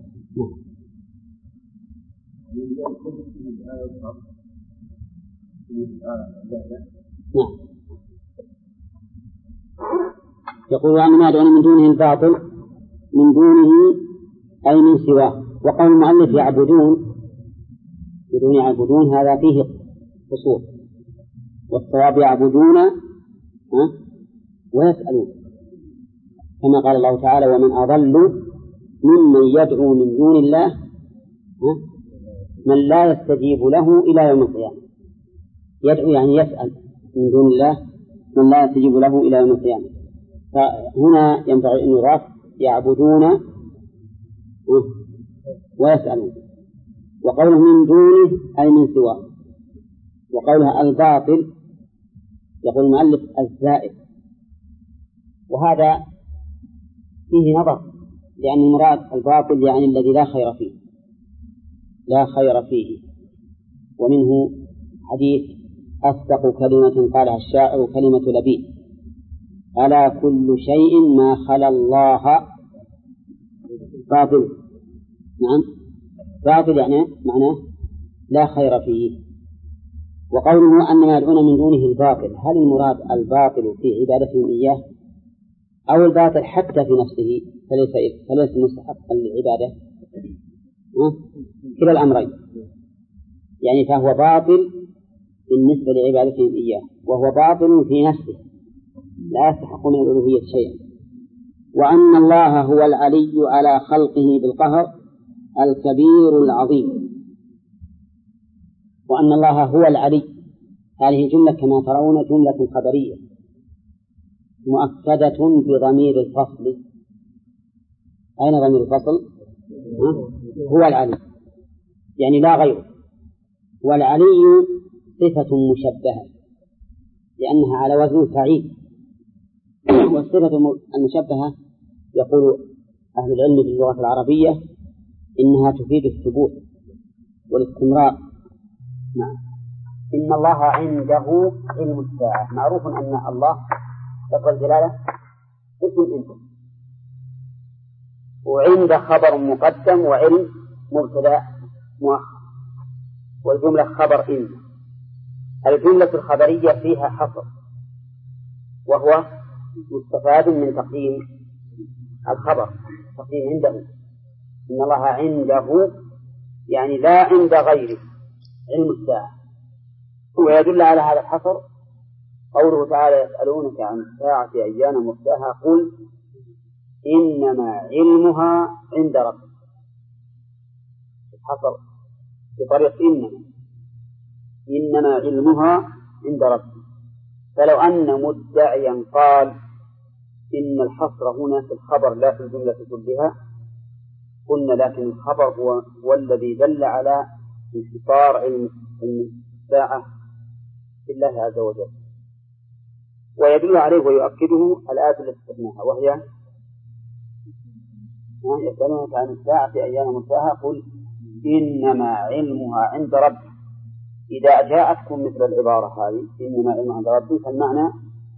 نعم. يقول أن ما يدعون من دونه الباطل، من دونه أي من سواه. وقول المؤلف يعبدون بدون يعبدون هذا فيه قصور، والصواب يعبدون ويسألون، كما قال الله تعالى ومن أضل ممن يدعو من دون الله من لا يستجيب له إلى يوم القيامة. يدعو يعني يسأل من دون الله من لا يستجيب له إلى يوم القيامة. فهنا ينبغي أن يضاف يعبدون ويسألون. وقوله من دونه أي من سواه. وقولها الباطل يقول المؤلف الزائد، وهذا فيه نظر، لأن المراد الباطل يعني الذي لا خير فيه، لا خير فيه. ومنه حديث أصدق كلمة قالها الشاعر كلمة لبيد ألا كل شيء ما خلا الله باطل. نعم، باطل يعني معناه لا خير فيه. وقوله أن ما يدعون من دونه الباطل، هل المراد الباطل في عبادتهم إياه أو الباطل حتى في نفسه فليس مستحقا للعبادة؟ كلا الأمرين، يعني فهو باطل بالنسبة لعبادتهم إياه، وهو باطل في نفسه لا يستحق من الألوهية شيئا. وأن الله هو العلي على خلقه بالقهر الكبير العظيم. وأن الله هو العلي هذه الجملة كما ترون جملة خبرية مؤكدة بضمير الفصل. أين ضمير الفصل؟ هو العلي، يعني لا غيره. والعلي صفة مشبهة لأنها على وزن فعيل، والصفة المشبهة يقول أهل العلم في اللغة العربية إنها تفيد الثبوت والاستمرار. نعم. إن الله عنده علم الساعة. معروف أن الله لفظ الجلالة اسم إنه، وعند خبر مقدم وعلم مبتدأ مؤخر، والجملة خبر إن. الجملة الخبرية فيها حصر، وهو مستفاد من تقديم الخبر، تقديم عنده. إن الله عنده يعني لا عند غيره علم الساعة. ويدل على هذا الحصر قوله تعالى يسألونك عن الساعة أيان مرساها قل إنما علمها عند ربك. الحصر بطريق إنما علمها عند ربك. فلو أن مدعيا قال إن الحصر هنا في الخبر لا في الجملة كلها قلنا لكن الخبر هو الذي دل على انحصار علم الساعة في الله عز وجل. ويدل عليه ويؤكده الآية التي استثناها، وهي يسألونك عن الساعة أيان مرساها قل إنما علمها عند ربك. إذا جاءتكم مثل العبارة هذه إنما علمها عند ربك فالمعنى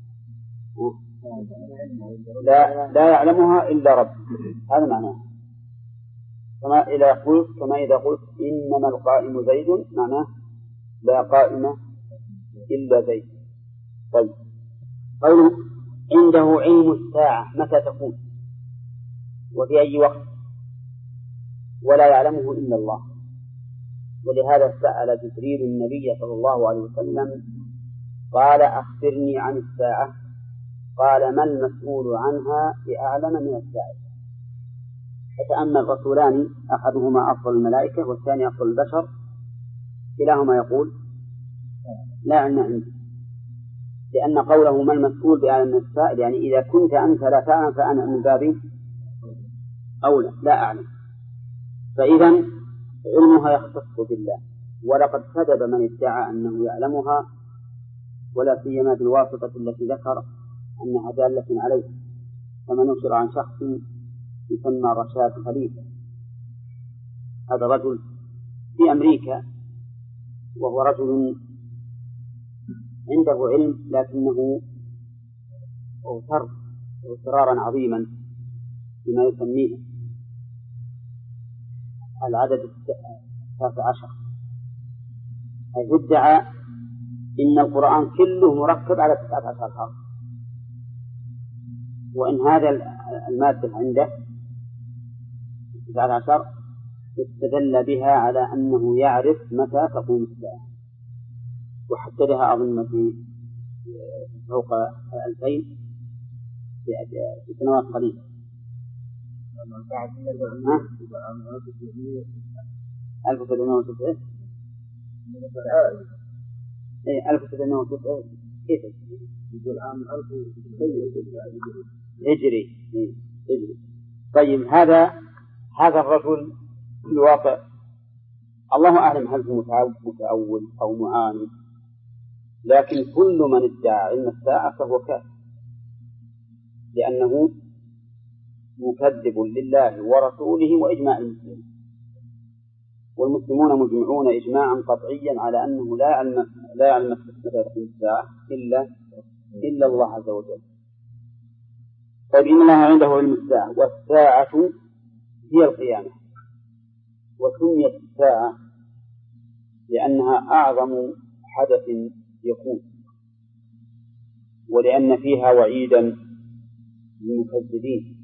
لا يعلمها إلا رب. هذا معناه. كما إذا قلت إنما القائم زيد معناه لا قائم إلا زيد. طيب قوله عنده علم الساعة متى تكون وفي أي وقت ولا يعلمه إلا الله. ولهذا سأل جبريل النبي صلى الله عليه وسلم قال أخبرني عن الساعة قال ما المسؤول عنها بأعلم من السائل. فتأمل رسولان أحدهما أفضل الملائكة والثاني أفضل البشر كلاهما يقول لا علم عندي، لأن قوله ما المسؤول بأعلم من السائل يعني إذا كنت أنت لا تعلم فأنا من باب أولى لا أعلم. فإذا علمها يختص بالله، ولقد كذب من ادعى أنه يعلمها ولا سيما بالواسطة التي ذكر أنها دالة عليه. فمن نشر عن شخص يسمى رشاد خليفة، هذا رجل في أمريكا وهو رجل عنده علم لكنه اغتر اغترارا عظيما بما يسميه العدد 19، حيث ادعى إن القرآن كله مركب على 19 حرف، وإن هذا المادة عنده 19 استدل بها على أنه يعرف متى تقوم الساعة، وحددها أظن في فوق 2000 في سنوات قليلة. 1709 1709 كيف يقول عام 1000 هجري. طيب هذا الرجل في الواقع الله أعلم هل هو متأول أو معاند، لكن كل من ادعى علم الساعة فهو كافر، لأنه مكذب لله ورسوله وإجماع المسلمين، والمسلمون مجمعون إجماعا قطعيا على أنه لا يعلم متى تقوم الساعة إلا الله عز وجل. طيب إن الله عنده علم الساعة، والساعة هي القيامة، وسميت الساعة لأنها أعظم حدث يكون، ولأن فيها وعيدا للمكذبين،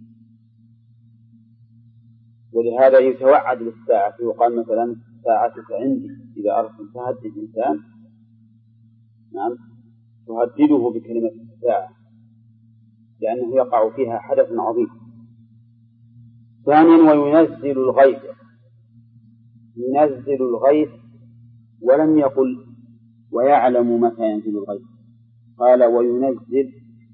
ولهذا يتوعد بالساعة. يقال مثلا ساعتك عندي إذا أردت تهدد إنسان نعم تهدده بكلمة الساعة لأنه يقع فيها حدث عظيم. ثانيا وينزل الغيث، ينزل الغيث ولم يقل ويعلم متى ينزل الغيث. قال وينزل،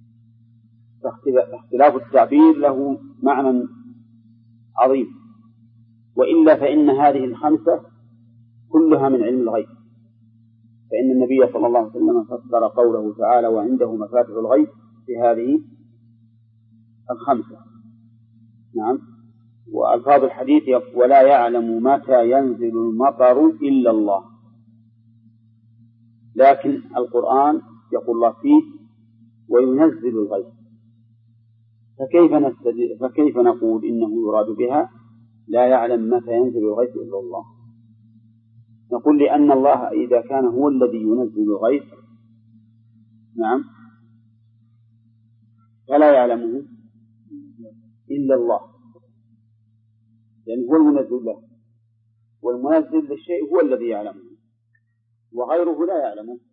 اختلاف التعبير له معنى عظيم، وإلا فإن هذه الخمسة كلها من علم الغيب، فإن النبي صلى الله عليه وسلم فسر قوله تعالى وعنده مفاتح الغيب بهذه الخمسة. نعم. وألفاظ الحديث ولا يعلم متى ينزل المطر إلا الله، لكن القرآن يقول الله فيه وينزل الغيث، فكيف نقول إنه يراد بها لا يعلم متى ينزل الغيث إلا الله؟ نقول لأن الله إذا كان هو الذي ينزل الغيث، نعم، فلا يعلمه إلا الله، لأن هو المنزل له، والمنزل للشيء هو الذي يعلمه وغيره لا يعلمه.